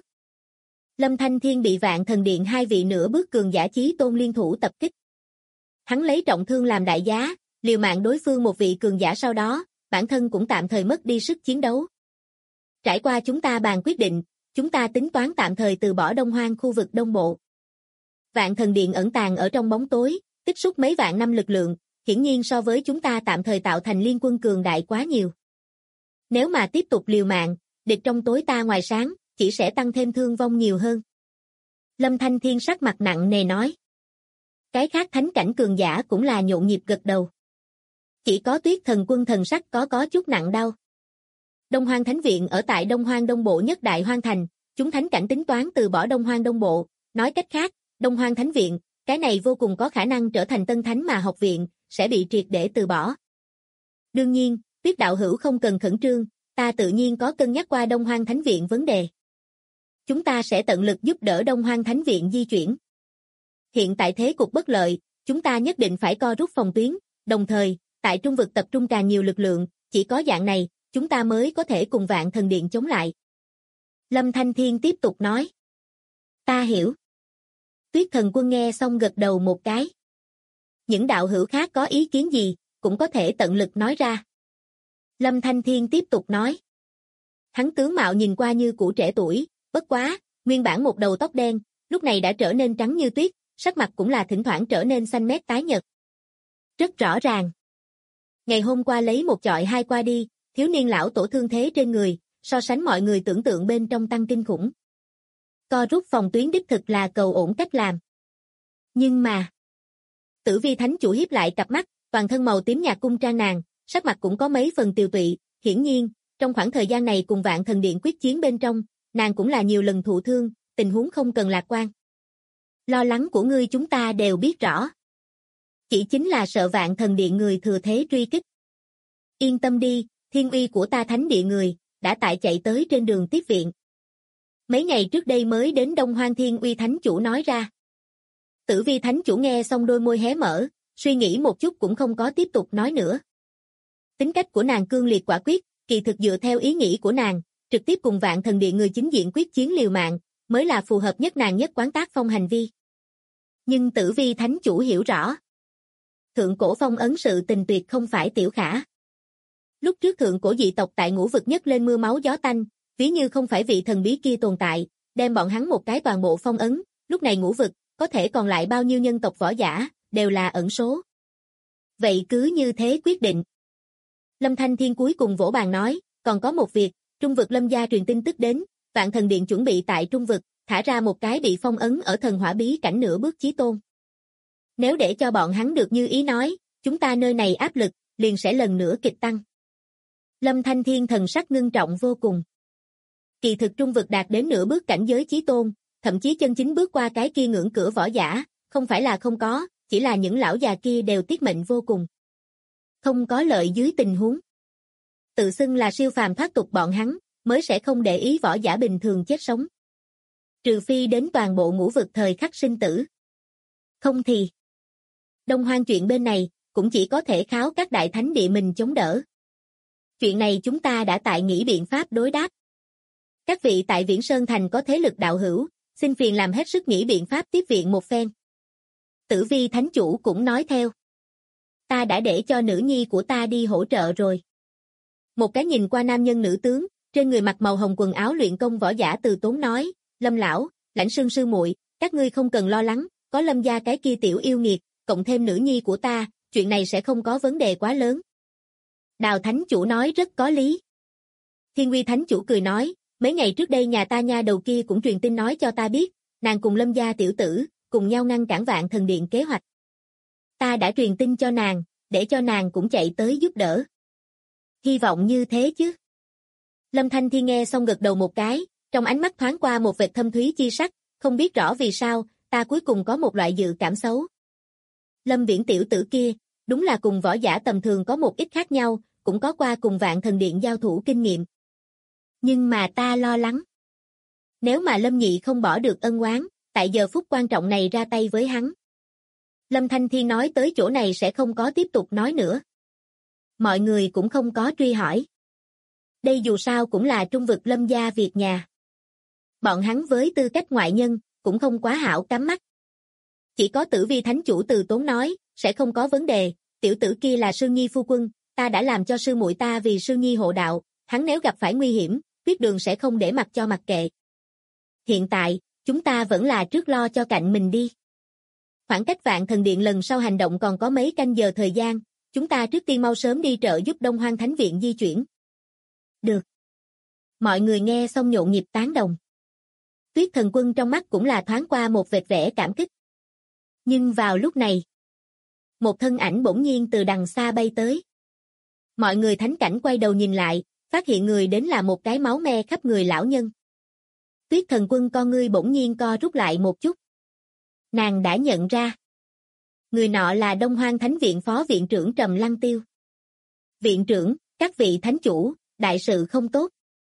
Lâm Thanh Thiên bị Vạn Thần Điện hai vị nửa bước cường giả chí tôn liên thủ tập kích. Hắn lấy trọng thương làm đại giá, liều mạng đối phương một vị cường giả sau đó, bản thân cũng tạm thời mất đi sức chiến đấu. Trải qua chúng ta bàn quyết định, chúng ta tính toán tạm thời từ bỏ Đông Hoang khu vực Đông Bộ. Vạn Thần Điện ẩn tàng ở trong bóng tối, tích xúc mấy vạn năm lực lượng, hiển nhiên so với chúng ta tạm thời tạo thành liên quân cường đại quá nhiều. Nếu mà tiếp tục liều mạng, địch trong tối ta ngoài sáng, chỉ sẽ tăng thêm thương vong nhiều hơn. Lâm Thanh Thiên sắc mặt nặng nề nói. Cái khác thánh cảnh cường giả cũng là nhộn nhịp gật đầu. Chỉ có Tuyết Thần Quân thần sắc có chút nặng đau. Đông Hoang Thánh Viện ở tại Đông Hoang Đông Bộ nhất đại hoang thành, chúng thánh cảnh tính toán từ bỏ Đông Hoang Đông Bộ, nói cách khác, Đông Hoang Thánh Viện, cái này vô cùng có khả năng trở thành tân thánh mà học viện, sẽ bị triệt để từ bỏ. Đương nhiên, Tuyết đạo hữu không cần khẩn trương, ta tự nhiên có cân nhắc qua Đông Hoang Thánh Viện vấn đề. Chúng ta sẽ tận lực giúp đỡ Đông Hoang Thánh Viện di chuyển. Hiện tại thế cục bất lợi, chúng ta nhất định phải co rút phòng tuyến, đồng thời, tại trung vực tập trung càng nhiều lực lượng, chỉ có dạng này, chúng ta mới có thể cùng Vạn Thần Điện chống lại. Lâm Thanh Thiên tiếp tục nói. Ta hiểu. Tuyết Thần Quân nghe xong gật đầu một cái. Những đạo hữu khác có ý kiến gì, cũng có thể tận lực nói ra. Lâm Thanh Thiên tiếp tục nói. Hắn tướng mạo nhìn qua như cũ trẻ tuổi, bất quá, nguyên bản một đầu tóc đen, lúc này đã trở nên trắng như tuyết, sắc mặt cũng là thỉnh thoảng trở nên xanh mét tái nhợt. Rất rõ ràng. Ngày hôm qua lấy một chọi hai qua đi, thiếu niên lão tổ thương thế trên người, so sánh mọi người tưởng tượng bên trong tăng kinh khủng. Co rút phòng tuyến đích thực là cầu ổn cách làm. Nhưng mà, Tử Vi Thánh Chủ hiếp lại cặp mắt, toàn thân màu tím nhạt cung trang nàng, sắc mặt cũng có mấy phần tiều tụy, hiển nhiên, trong khoảng thời gian này cùng Vạn Thần Điện quyết chiến bên trong, nàng cũng là nhiều lần thụ thương, tình huống không cần lạc quan. Lo lắng của ngươi chúng ta đều biết rõ. Chỉ chính là sợ Vạn Thần Điện người thừa thế truy kích. Yên tâm đi, thiên uy của ta Thánh Địa người, đã tại chạy tới trên đường tiếp viện. Mấy ngày trước đây mới đến Đông Hoang Thiên Uy Thánh Chủ nói ra. Tử Vi Thánh Chủ nghe xong đôi môi hé mở, suy nghĩ một chút cũng không có tiếp tục nói nữa. Tính cách của nàng cương liệt quả quyết, kỳ thực dựa theo ý nghĩ của nàng, trực tiếp cùng Vạn Thần Điện người chính diện quyết chiến liều mạng, mới là phù hợp nhất nàng nhất quán tác phong hành vi. Nhưng Tử Vi Thánh Chủ hiểu rõ. Thượng cổ phong ấn sự tình tuyệt không phải tiểu khả. Lúc trước thượng cổ dị tộc tại ngũ vực nhất lên mưa máu gió tanh, ví như không phải vị thần bí kia tồn tại, đem bọn hắn một cái toàn bộ phong ấn, lúc này ngũ vực, có thể còn lại bao nhiêu nhân tộc võ giả, đều là ẩn số. Vậy cứ như thế quyết định. Lâm Thanh Thiên cuối cùng vỗ bàn nói, còn có một việc, Trung vực Lâm gia truyền tin tức đến, Vạn Thần Điện chuẩn bị tại Trung vực, thả ra một cái bị phong ấn ở thần hỏa bí cảnh nửa bước chí tôn. Nếu để cho bọn hắn được như ý nói, chúng ta nơi này áp lực, liền sẽ lần nữa kịch tăng. Lâm Thanh Thiên thần sắc ngưng trọng vô cùng. Kỳ thực Trung vực đạt đến nửa bước cảnh giới chí tôn, thậm chí chân chính bước qua cái kia ngưỡng cửa võ giả, không phải là không có, chỉ là những lão già kia đều tiết mệnh vô cùng. Không có lợi dưới tình huống. Tự xưng là siêu phàm thoát tục bọn hắn, mới sẽ không để ý võ giả bình thường chết sống. Trừ phi đến toàn bộ ngũ vực thời khắc sinh tử. Không thì, Đông Hoang chuyện bên này, cũng chỉ có thể kháo các đại thánh địa mình chống đỡ. Chuyện này chúng ta đã tại nghĩ biện pháp đối đáp. Các vị tại Viễn Sơn Thành có thế lực đạo hữu, xin phiền làm hết sức nghĩ biện pháp tiếp viện một phen. Tử Vi Thánh Chủ cũng nói theo. Ta đã để cho nữ nhi của ta đi hỗ trợ rồi. Một cái nhìn qua nam nhân nữ tướng, trên người mặc màu hồng quần áo luyện công võ giả từ tốn nói, Lâm lão, Lãnh Sương sư muội, các ngươi không cần lo lắng, có Lâm gia cái kia tiểu yêu nghiệt, cộng thêm nữ nhi của ta, chuyện này sẽ không có vấn đề quá lớn. Đào Thánh Chủ nói rất có lý. Thiên Uy Thánh Chủ cười nói, mấy ngày trước đây nhà ta nha đầu kia cũng truyền tin nói cho ta biết, nàng cùng Lâm gia tiểu tử, cùng nhau ngăn cản Vạn Thần Điện kế hoạch. Ta đã truyền tin cho nàng, để cho nàng cũng chạy tới giúp đỡ. Hy vọng như thế chứ. Lâm Thanh Thiên nghe xong gật đầu một cái, trong ánh mắt thoáng qua một vệt thâm thúy chi sắc, không biết rõ vì sao, ta cuối cùng có một loại dự cảm xấu. Lâm Viễn tiểu tử kia, đúng là cùng võ giả tầm thường có một ít khác nhau, cũng có qua cùng Vạn Thần Điện giao thủ kinh nghiệm. Nhưng mà ta lo lắng. Nếu mà Lâm Nhị không bỏ được ân oán, tại giờ phút quan trọng này ra tay với hắn. Lâm Thanh Thiên nói tới chỗ này sẽ không có tiếp tục nói nữa. Mọi người cũng không có truy hỏi. Đây dù sao cũng là Trung vực Lâm gia việc nhà. Bọn hắn với tư cách ngoại nhân, cũng không quá hảo cắm mắt. Chỉ có Tử Vi Thánh Chủ từ tốn nói, sẽ không có vấn đề, tiểu tử kia là Sương Nhi phu quân, ta đã làm cho sư muội ta vì Sương Nhi hộ đạo, hắn nếu gặp phải nguy hiểm, Tuyết Đường sẽ không để mặc cho mặc kệ. Hiện tại, chúng ta vẫn là trước lo cho cạnh mình đi. Khoảng cách Vạn Thần Điện lần sau hành động còn có mấy canh giờ thời gian, chúng ta trước tiên mau sớm đi trợ giúp Đông Hoang Thánh Viện di chuyển. Được. Mọi người nghe xong nhộn nhịp tán đồng. Tuyết Thần Quân trong mắt cũng là thoáng qua một vệt vẻ cảm kích. Nhưng vào lúc này, một thân ảnh bỗng nhiên từ đằng xa bay tới. Mọi người thánh cảnh quay đầu nhìn lại, phát hiện người đến là một cái máu me khắp người lão nhân. Tuyết Thần Quân con ngươi bỗng nhiên co rút lại một chút. Nàng đã nhận ra. Người nọ là Đông Hoang Thánh Viện Phó Viện trưởng Trầm Lăng Tiêu. Viện trưởng, các vị thánh chủ, đại sự không tốt.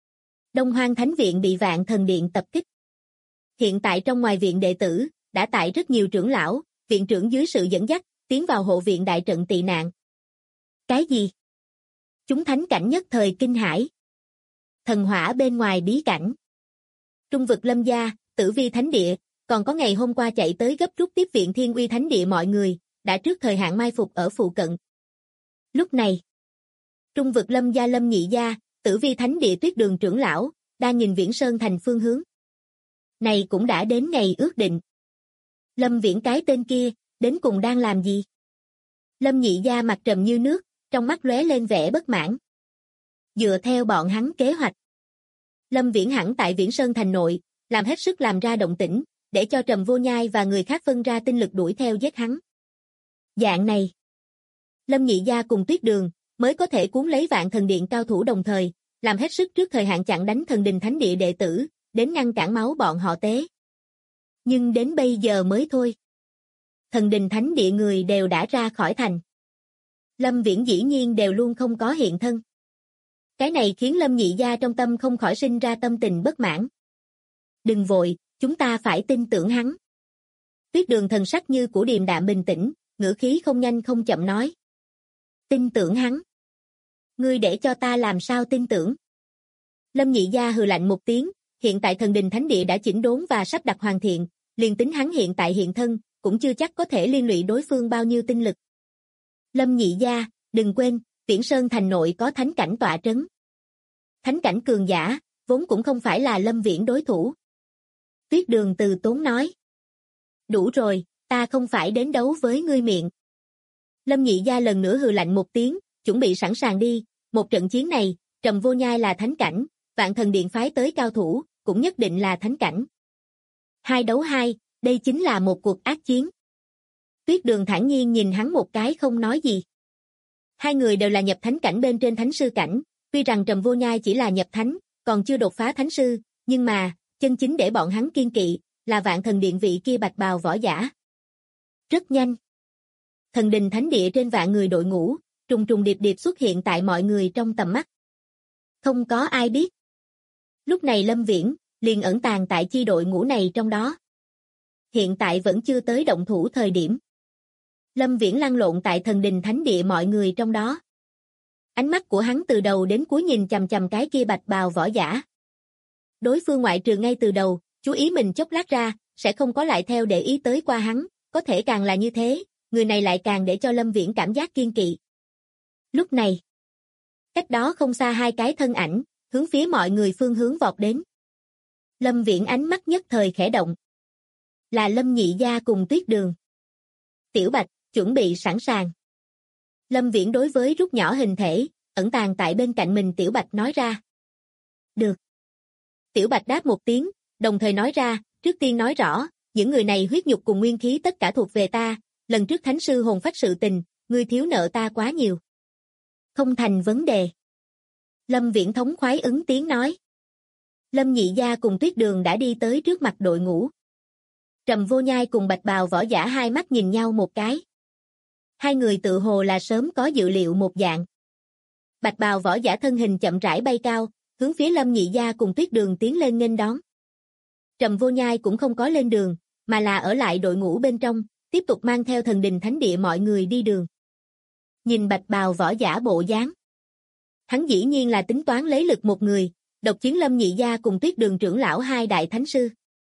Đông Hoang Thánh Viện bị Vạn Thần Điện tập kích. Hiện tại trong ngoài viện đệ tử, đã tại rất nhiều trưởng lão, viện trưởng dưới sự dẫn dắt, tiến vào hộ viện đại trận tị nạn. Cái gì? Chúng thánh cảnh nhất thời kinh hãi. Thần hỏa bên ngoài bí cảnh. Trung vực Lâm gia, Tử Vi Thánh Địa, còn có ngày hôm qua chạy tới gấp rút tiếp viện Thiên Uy Thánh Địa mọi người, đã trước thời hạn mai phục ở phụ cận. Lúc này, Trung vực Lâm gia Lâm Nhị gia, Tử Vi Thánh Địa Tuyết Đường trưởng lão, đang nhìn Viễn Sơn thành phương hướng. Này cũng đã đến ngày ước định. Lâm Viễn cái tên kia, đến cùng đang làm gì? Lâm Nhị gia mặt trầm như nước, trong mắt lóe lên vẻ bất mãn. Dựa theo bọn hắn kế hoạch, Lâm Viễn hẳn tại Viễn Sơn thành nội, làm hết sức làm ra động tĩnh, để cho Trầm Vô Nhai và người khác phân ra tinh lực đuổi theo giết hắn. Dạng này, Lâm Nhị gia cùng Tuyết Đường mới có thể cuốn lấy Vạn Thần Điện cao thủ đồng thời, làm hết sức trước thời hạn chặn đánh Thần Đình Thánh Địa đệ tử, đến ngăn cản máu bọn họ tế. Nhưng đến bây giờ mới thôi. Thần Đình Thánh Địa người đều đã ra khỏi thành. Lâm Viễn dĩ nhiên đều luôn không có hiện thân. Cái này khiến Lâm Nhị gia trong tâm không khỏi sinh ra tâm tình bất mãn. Đừng vội, chúng ta phải tin tưởng hắn. Tuyết Đường thần sắc như của điềm đạm bình tĩnh, ngữ khí không nhanh không chậm nói. Tin tưởng hắn. Ngươi để cho ta làm sao tin tưởng? Lâm Nhị gia hừ lạnh một tiếng, hiện tại Thần Đình Thánh Địa đã chỉnh đốn và sắp đặt hoàn thiện, liền tính hắn hiện tại hiện thân, cũng chưa chắc có thể liên lụy đối phương bao nhiêu tinh lực. Lâm Nhị gia, đừng quên, Viễn Sơn thành nội có thánh cảnh tọa trấn. Thánh cảnh cường giả, vốn cũng không phải là Lâm Viễn đối thủ. Tuyết Đường từ tốn nói. Đủ rồi, ta không phải đến đấu với ngươi miệng. Lâm Nhị gia lần nữa hừ lạnh một tiếng, chuẩn bị sẵn sàng đi, một trận chiến này, Trầm Vô Nhai là thánh cảnh, Vạn Thần Điện phái tới cao thủ, cũng nhất định là thánh cảnh. 2 đấu 2, đây chính là một cuộc ác chiến. Tuyết Đường thản nhiên nhìn hắn một cái không nói gì. Hai người đều là nhập thánh cảnh bên trên thánh sư cảnh, tuy rằng Trầm Vô Nhai chỉ là nhập thánh, còn chưa đột phá thánh sư, nhưng mà, chân chính để bọn hắn kiên kỵ, là Vạn Thần Điện vị kia bạch bào võ giả. Rất nhanh. Thần Đình Thánh Địa trên vạn người đội ngũ, trùng trùng điệp điệp xuất hiện tại mọi người trong tầm mắt. Không có ai biết. Lúc này Lâm Viễn, liền ẩn tàng tại chi đội ngũ này trong đó. Hiện tại vẫn chưa tới động thủ thời điểm. Lâm Viễn lăn lộn tại Thần Đình Thánh Địa mọi người trong đó. Ánh mắt của hắn từ đầu đến cuối nhìn chằm chằm cái kia bạch bào võ giả. Đối phương ngoại trừ ngay từ đầu, chú ý mình chốc lát ra, sẽ không có lại theo để ý tới qua hắn, có thể càng là như thế, người này lại càng để cho Lâm Viễn cảm giác kiên kỵ. Lúc này, cách đó không xa hai cái thân ảnh, hướng phía mọi người phương hướng vọt đến. Lâm Viễn ánh mắt nhất thời khẽ động. Là Lâm Nhị gia cùng Tuyết Đường. Tiểu Bạch, chuẩn bị sẵn sàng. Lâm Viễn đối với rút nhỏ hình thể, ẩn tàng tại bên cạnh mình Tiểu Bạch nói ra. Được. Tiểu Bạch đáp một tiếng, đồng thời nói ra, trước tiên nói rõ, những người này huyết nhục cùng nguyên khí tất cả thuộc về ta, lần trước thánh sư hồn phách sự tình, ngươi thiếu nợ ta quá nhiều. Không thành vấn đề. Lâm Viễn thống khoái ứng tiếng nói. Lâm Nhị gia cùng Tuyết Đường đã đi tới trước mặt đội ngũ. Trầm Vô Nhai cùng bạch bào võ giả hai mắt nhìn nhau một cái. Hai người tự hồ là sớm có dự liệu một dạng. Bạch bào võ giả thân hình chậm rãi bay cao, hướng phía Lâm Nhị gia cùng Tuyết Đường tiến lên nghênh đón. Trầm Vô Nhai cũng không có lên đường, mà là ở lại đội ngũ bên trong, tiếp tục mang theo Thần Đình Thánh Địa mọi người đi đường. Nhìn bạch bào võ giả bộ dáng. Hắn dĩ nhiên là tính toán lấy lực một người, độc chiến Lâm Nhị gia cùng Tuyết Đường trưởng lão hai đại thánh sư.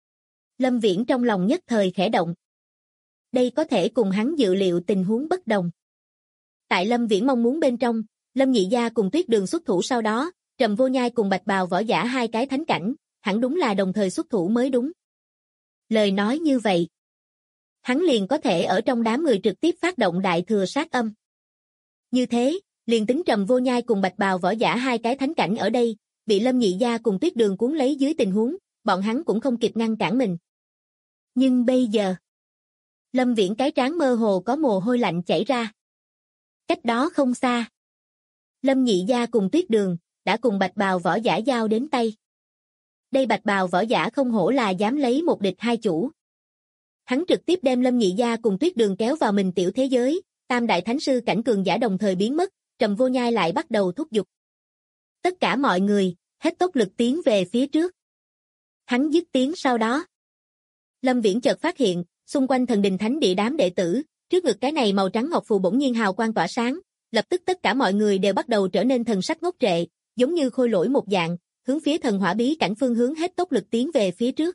Lâm Viễn trong lòng nhất thời khẽ động. Đây có thể cùng hắn dự liệu tình huống bất đồng. Tại Lâm Viễn mong muốn bên trong, Lâm Nhị gia cùng Tuyết Đường xuất thủ sau đó, Trầm Vô Nhai cùng bạch bào võ giả hai cái thánh cảnh, hẳn đúng là đồng thời xuất thủ mới đúng. Lời nói như vậy, hắn liền có thể ở trong đám người trực tiếp phát động đại thừa sát âm. Như thế, liền tính Trầm Vô Nhai cùng bạch bào võ giả hai cái thánh cảnh ở đây, bị Lâm Nhị gia cùng Tuyết Đường cuốn lấy dưới tình huống, bọn hắn cũng không kịp ngăn cản mình. Nhưng bây giờ, Lâm Viễn cái trán mơ hồ có mồ hôi lạnh chảy ra. Cách đó không xa, Lâm Nhị gia cùng Tuyết Đường đã cùng bạch bào võ giả giao đến tay. Đây bạch bào võ giả không hổ là dám lấy một địch hai chủ. Hắn trực tiếp đem Lâm Nhị gia cùng Tuyết Đường kéo vào mình tiểu thế giới, tam đại thánh sư cảnh cường giả đồng thời biến mất, Trầm Vô Nhai lại bắt đầu thúc giục. Tất cả mọi người, hết tốc lực tiến về phía trước. Hắn dứt tiếng sau đó. Lâm Viễn chợt phát hiện, xung quanh Thần Đình Thánh Địa đám đệ tử, trước ngực cái này màu trắng ngọc phù bỗng nhiên hào quang tỏa sáng, lập tức tất cả mọi người đều bắt đầu trở nên thần sắc ngốc trệ, giống như khôi lỗi một dạng, hướng phía thần hỏa bí cảnh phương hướng hết tốc lực tiến về phía trước.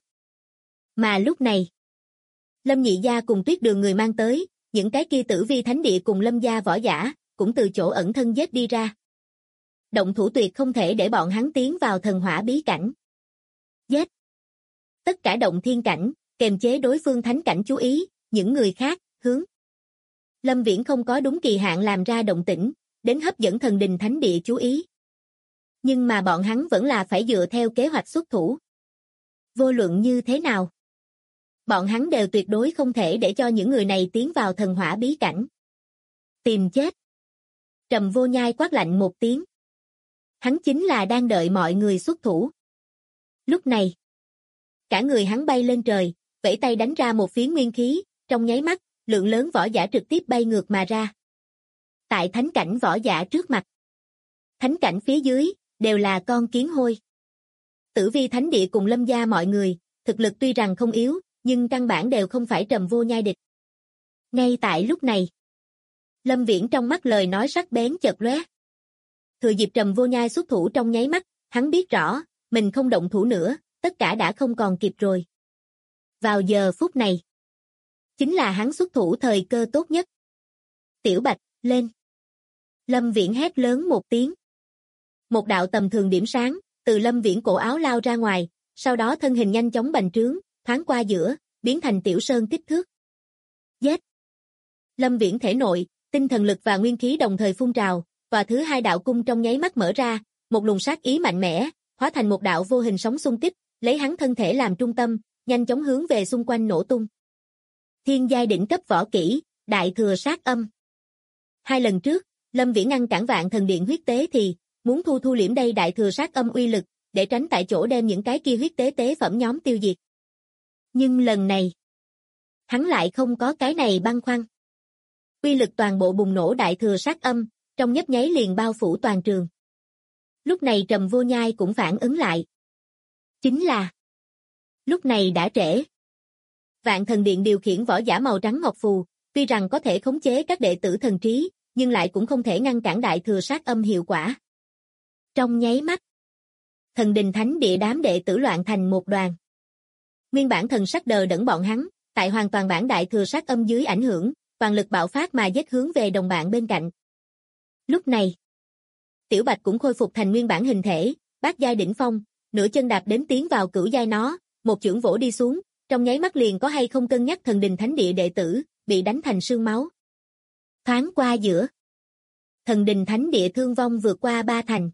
Mà lúc này, Lâm Nhị gia cùng Tuyết Đường người mang tới, những cái kia Tử Vi Thánh Địa cùng Lâm gia võ giả, cũng từ chỗ ẩn thân giết đi ra. Động thủ tuyệt không thể để bọn hắn tiến vào thần hỏa bí cảnh. Giết! Tất cả động thiên cảnh, kềm chế đối phương thánh cảnh chú ý, những người khác, hướng. Lâm Viễn không có đúng kỳ hạn làm ra động tĩnh, đến hấp dẫn thần đình thánh địa chú ý. Nhưng mà bọn hắn vẫn là phải dựa theo kế hoạch xuất thủ. Vô luận như thế nào, bọn hắn đều tuyệt đối không thể để cho những người này tiến vào thần hỏa bí cảnh. Tìm chết! Trầm Vô Nhai quát lạnh một tiếng. Hắn chính là đang đợi mọi người xuất thủ. Lúc này, cả người hắn bay lên trời, vẫy tay đánh ra một phiến nguyên khí, trong nháy mắt, lượng lớn võ giả trực tiếp bay ngược mà ra. Tại thánh cảnh võ giả trước mặt, thánh cảnh phía dưới, đều là con kiến hôi. Tử Vi Thánh Địa cùng Lâm gia mọi người, thực lực tuy rằng không yếu, nhưng căn bản đều không phải Trầm Vô Nhai địch. Ngay tại lúc này, Lâm Viễn trong mắt lời nói sắc bén chợt lóe. Thừa dịp Trầm Vô Nhai xuất thủ trong nháy mắt, hắn biết rõ, mình không động thủ nữa, tất cả đã không còn kịp rồi. Vào giờ phút này, chính là hắn xuất thủ thời cơ tốt nhất. Tiểu Bạch, lên! Lâm Viễn hét lớn một tiếng. Một đạo tầm thường điểm sáng, từ Lâm Viễn cổ áo lao ra ngoài, sau đó thân hình nhanh chóng bành trướng, thoáng qua giữa, biến thành tiểu sơn kích thước. Giết! Lâm Viễn thể nội, tinh thần lực và nguyên khí đồng thời phun trào, và thứ hai đạo cung trong nháy mắt mở ra, một luồng sát ý mạnh mẽ, hóa thành một đạo vô hình sóng xung kích, lấy hắn thân thể làm trung tâm, nhanh chóng hướng về xung quanh nổ tung. Thiên giai đỉnh cấp võ kỹ, đại thừa sát âm. 2 lần trước, Lâm Viễn ngăn cản Vạn Thần Điện huyết tế thì muốn thu liễm đây đại thừa sát âm uy lực, để tránh tại chỗ đem những cái kia huyết tế phẩm nhóm tiêu diệt. Nhưng lần này, hắn lại không có cái này băn khoăn. Uy lực toàn bộ bùng nổ đại thừa sát âm, trong nhấp nháy liền bao phủ toàn trường. Lúc này Trầm Vô Nhai cũng phản ứng lại. Chính là, lúc này đã trễ. Vạn Thần Điện điều khiển võ giả màu trắng ngọc phù, tuy rằng có thể khống chế các đệ tử thần trí, nhưng lại cũng không thể ngăn cản đại thừa sát âm hiệu quả. Trong nháy mắt, thần đình thánh địa đám đệ tử loạn thành một đoàn. Nguyên bản thần sắc đờ đẫn bọn hắn, tại hoàn toàn bản đại thừa sát âm dưới ảnh hưởng, toàn lực bạo phát mà giết hướng về đồng bạn bên cạnh. Lúc này, Tiểu Bạch cũng khôi phục thành nguyên bản hình thể, bát giai đỉnh phong, nửa chân đạp đến tiến vào cửu giai nó, một chưởng vỗ đi xuống, trong nháy mắt liền có hay không cân nhắc thần đình thánh địa đệ tử, bị đánh thành xương máu. Thoáng qua giữa, thần đình thánh địa thương vong vượt qua 3 thành.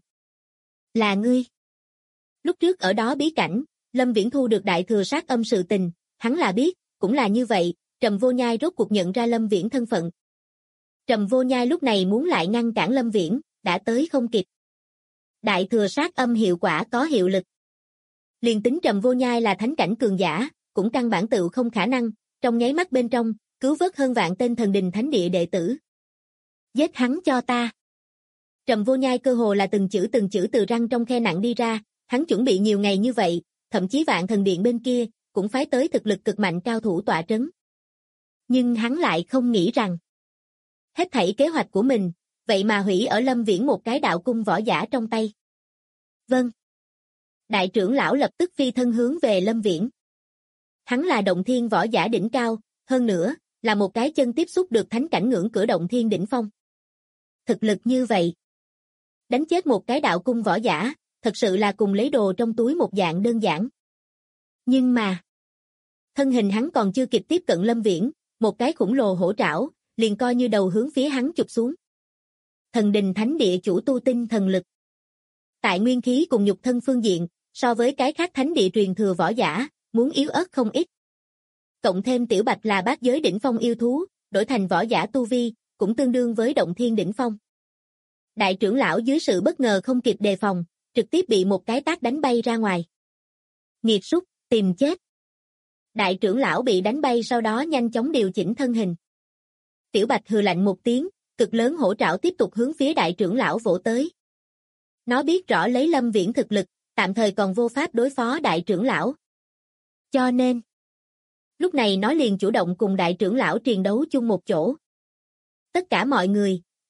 Là ngươi. Lúc trước ở đó bí cảnh, Lâm Viễn thu được đại thừa sát âm sự tình, hắn là biết, cũng là như vậy, Trầm Vô Nhai rốt cuộc nhận ra Lâm Viễn thân phận. Trầm Vô Nhai lúc này muốn lại ngăn cản Lâm Viễn, đã tới không kịp. Đại thừa sát âm hiệu quả có hiệu lực. Liền tính Trầm Vô Nhai là thánh cảnh cường giả, cũng căn bản tự không khả năng, trong nháy mắt bên trong, cứu vớt hơn vạn tên thần đình thánh địa đệ tử. Giết hắn cho ta. Trầm Vô Nhai cơ hồ là từng chữ từ răng trong khe nặng đi ra, hắn chuẩn bị nhiều ngày như vậy, thậm chí Vạn Thần Điện bên kia, cũng phái tới thực lực cực mạnh cao thủ tọa trấn. Nhưng hắn lại không nghĩ rằng, hết thảy kế hoạch của mình, vậy mà hủy ở Lâm Viễn một cái đạo cung võ giả trong tay. Vâng. Đại trưởng lão lập tức phi thân hướng về Lâm Viễn. Hắn là động thiên võ giả đỉnh cao, hơn nữa, là một cái chân tiếp xúc được thánh cảnh ngưỡng cửa động thiên đỉnh phong. Thực lực như vậy, đánh chết một cái đạo cung võ giả, thật sự là cùng lấy đồ trong túi một dạng đơn giản. Nhưng mà, thân hình hắn còn chưa kịp tiếp cận Lâm Viễn, một cái khủng lồ hổ trảo, liền coi như đầu hướng phía hắn chụp xuống. Thần đình thánh địa chủ tu tinh thần lực. Tại nguyên khí cùng nhục thân phương diện, so với cái khác thánh địa truyền thừa võ giả, muốn yếu ớt không ít. Cộng thêm Tiểu Bạch là bát giới đỉnh phong yêu thú, đổi thành võ giả tu vi, cũng tương đương với động thiên đỉnh phong. Đại trưởng lão dưới sự bất ngờ không kịp đề phòng, trực tiếp bị một cái tát đánh bay ra ngoài. Nghiệt súc, tìm chết. Đại trưởng lão bị đánh bay sau đó nhanh chóng điều chỉnh thân hình. Tiểu Bạch hừ lạnh một tiếng, cực lớn hổ trảo tiếp tục hướng phía đại trưởng lão vỗ tới. Nó biết rõ lấy Lâm Viễn thực lực, tạm thời còn vô pháp đối phó đại trưởng lão. Cho nên, lúc này nó liền chủ động cùng đại trưởng lão triền đấu chung một chỗ. Tất cả mọi người,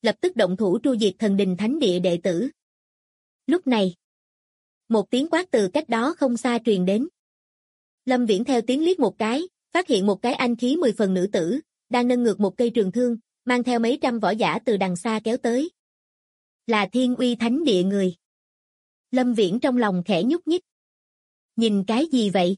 lập tức động thủ tru diệt thần đình thánh địa đệ tử. Lúc này, một tiếng quát từ cách đó không xa truyền đến. Lâm Viễn theo tiếng liếc một cái, phát hiện một cái anh khí 10 phần nữ tử, đang nâng ngược một cây trường thương, mang theo mấy trăm võ giả từ đằng xa kéo tới. Là Thiên Uy Thánh Địa người. Lâm Viễn trong lòng khẽ nhúc nhích. Nhìn cái gì vậy?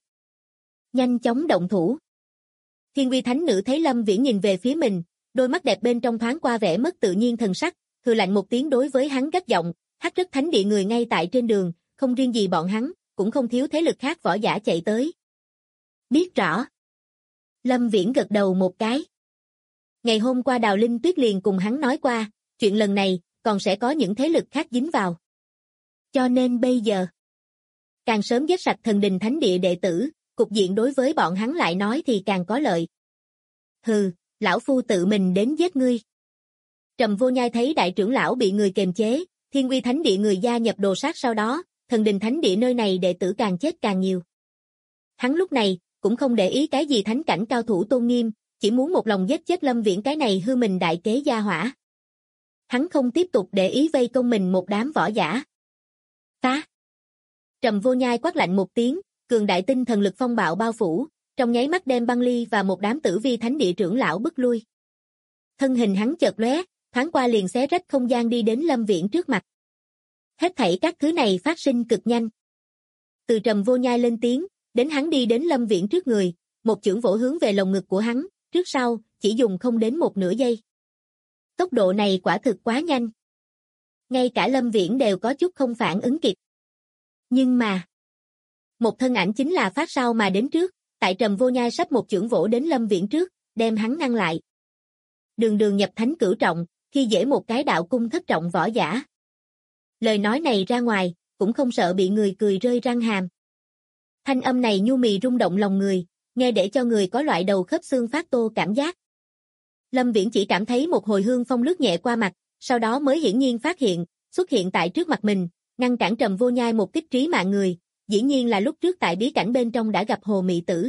Nhanh chóng động thủ. Thiên Uy Thánh Nữ thấy Lâm Viễn nhìn về phía mình, đôi mắt đẹp bên trong thoáng qua vẻ mất tự nhiên thần sắc, hừ lạnh một tiếng đối với hắn gắt giọng, hắc rất thánh địa người ngay tại trên đường, không riêng gì bọn hắn, cũng không thiếu thế lực khác võ giả chạy tới. Biết rõ. Lâm Viễn gật đầu một cái. Ngày hôm qua Đào Linh Tuyết liền cùng hắn nói qua, chuyện lần này, còn sẽ có những thế lực khác dính vào. Cho nên bây giờ, càng sớm giết sạch thần đình thánh địa đệ tử, cục diện đối với bọn hắn lại nói thì càng có lợi. Hừ, lão phu tự mình đến giết ngươi. Trầm Vô Nhai thấy đại trưởng lão bị người kềm chế, Thiên Uy Thánh Địa người gia nhập đồ sát sau đó, thần đình thánh địa nơi này đệ tử càng chết càng nhiều. Hắn lúc này, cũng không để ý cái gì thánh cảnh cao thủ tôn nghiêm, chỉ muốn một lòng giết chết Lâm Viễn cái này hư mình đại kế gia hỏa. Hắn không tiếp tục để ý vây công mình một đám võ giả. Phá! Trầm Vô Nhai quát lạnh một tiếng, cường đại tinh thần lực phong bạo bao phủ, trong nháy mắt đem Băng Ly và một đám tử vi thánh địa trưởng lão bức lui. Thân hình hắn chợt lóe, thoáng qua liền xé rách không gian đi đến Lâm Viễn trước mặt. Hết thảy các thứ này phát sinh cực nhanh. Từ Trầm Vô Nhai lên tiếng, đến hắn đi đến Lâm Viễn trước người, một chưởng vỗ hướng về lồng ngực của hắn, trước sau, chỉ dùng không đến một nửa giây. Tốc độ này quả thực quá nhanh. Ngay cả Lâm Viễn đều có chút không phản ứng kịp. Nhưng mà, một thân ảnh chính là phát sau mà đến trước, tại Trầm Vô Nhai sắp một chưởng vỗ đến Lâm Viễn trước, đem hắn ngăn lại. Đường đường nhập thánh cửu trọng, khi dễ một cái đạo cung thất trọng võ giả. Lời nói này ra ngoài, cũng không sợ bị người cười rơi răng hàm. Thanh âm này nhu mì rung động lòng người, nghe để cho người có loại đầu khớp xương phát tô cảm giác. Lâm Viễn chỉ cảm thấy một hồi hương phong lướt nhẹ qua mặt, sau đó mới hiển nhiên phát hiện, xuất hiện tại trước mặt mình, ngăn cản Trầm Vô Nhai một kích trí mạng người, dĩ nhiên là lúc trước tại bí cảnh bên trong đã gặp Hồ Mị Tử.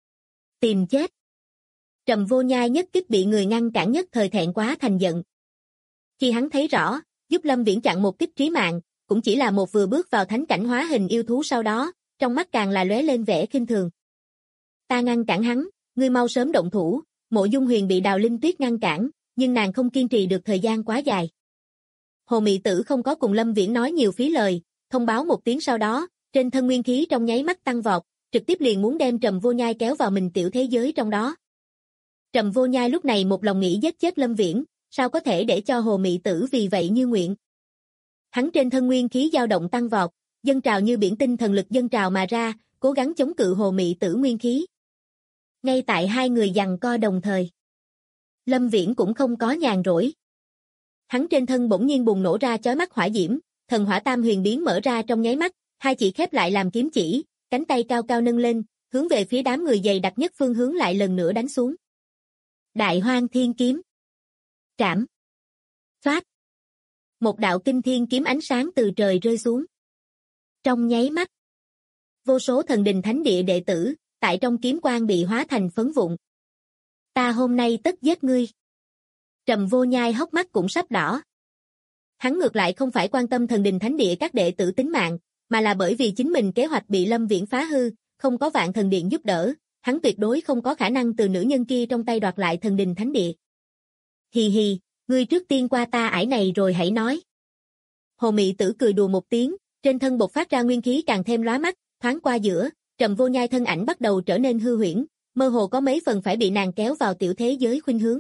Tìm chết. Trầm Vô Nhai nhất kích bị người ngăn cản nhất thời thẹn quá thành giận. Khi hắn thấy rõ, giúp Lâm Viễn chặn một kích trí mạng, cũng chỉ là một vừa bước vào thánh cảnh hóa hình yêu thú sau đó, trong mắt càng là lóe lên vẻ khinh thường. Ta ngăn cản hắn, ngươi mau sớm động thủ. Mộ Dung Huyền bị Đào Linh Tuyết ngăn cản, nhưng nàng không kiên trì được thời gian quá dài. Hồ Mị Tử không có cùng Lâm Viễn nói nhiều phí lời, thông báo một tiếng sau đó, trên thân nguyên khí trong nháy mắt tăng vọt, trực tiếp liền muốn đem Trầm Vô Nhai kéo vào mình tiểu thế giới trong đó. Trầm Vô Nhai lúc này một lòng nghĩ giết chết Lâm Viễn, sao có thể để cho Hồ Mị Tử vì vậy như nguyện. Hắn trên thân nguyên khí dao động tăng vọt, dâng trào như biển tinh thần lực dâng trào mà ra, cố gắng chống cự Hồ Mị Tử nguyên khí. Ngay tại hai người giằng co đồng thời, Lâm Viễn cũng không có nhàn rỗi. Hắn trên thân bỗng nhiên bùng nổ ra chói mắt hỏa diễm, thần hỏa tam huyền biến mở ra trong nháy mắt, hai chỉ khép lại làm kiếm chỉ, cánh tay cao cao nâng lên, hướng về phía đám người dày đặc nhất phương hướng lại lần nữa đánh xuống. Đại Hoang Thiên Kiếm. Trảm. Phát. Một đạo kinh thiên kiếm ánh sáng từ trời rơi xuống. Trong nháy mắt, vô số thần đình thánh địa đệ tử, tại trong kiếm quang bị hóa thành phấn vụn. Ta hôm nay tất giết ngươi. Trầm Vô Nhai hốc mắt cũng sắp đỏ. Hắn ngược lại không phải quan tâm thần đình thánh địa các đệ tử tính mạng, mà là bởi vì chính mình kế hoạch bị Lâm Viễn phá hư, không có Vạn Thần Điện giúp đỡ, hắn tuyệt đối không có khả năng từ nữ nhân kia trong tay đoạt lại thần đình thánh địa. Hì hì, ngươi trước tiên qua ta ải này rồi hãy nói. Hồ Mị Tử cười đùa một tiếng, trên thân bộc phát ra nguyên khí càng thêm lóa mắt, thoáng qua giữa, Trầm Vô Nhai thân ảnh bắt đầu trở nên hư huyễn, mơ hồ có mấy phần phải bị nàng kéo vào tiểu thế giới khuynh hướng.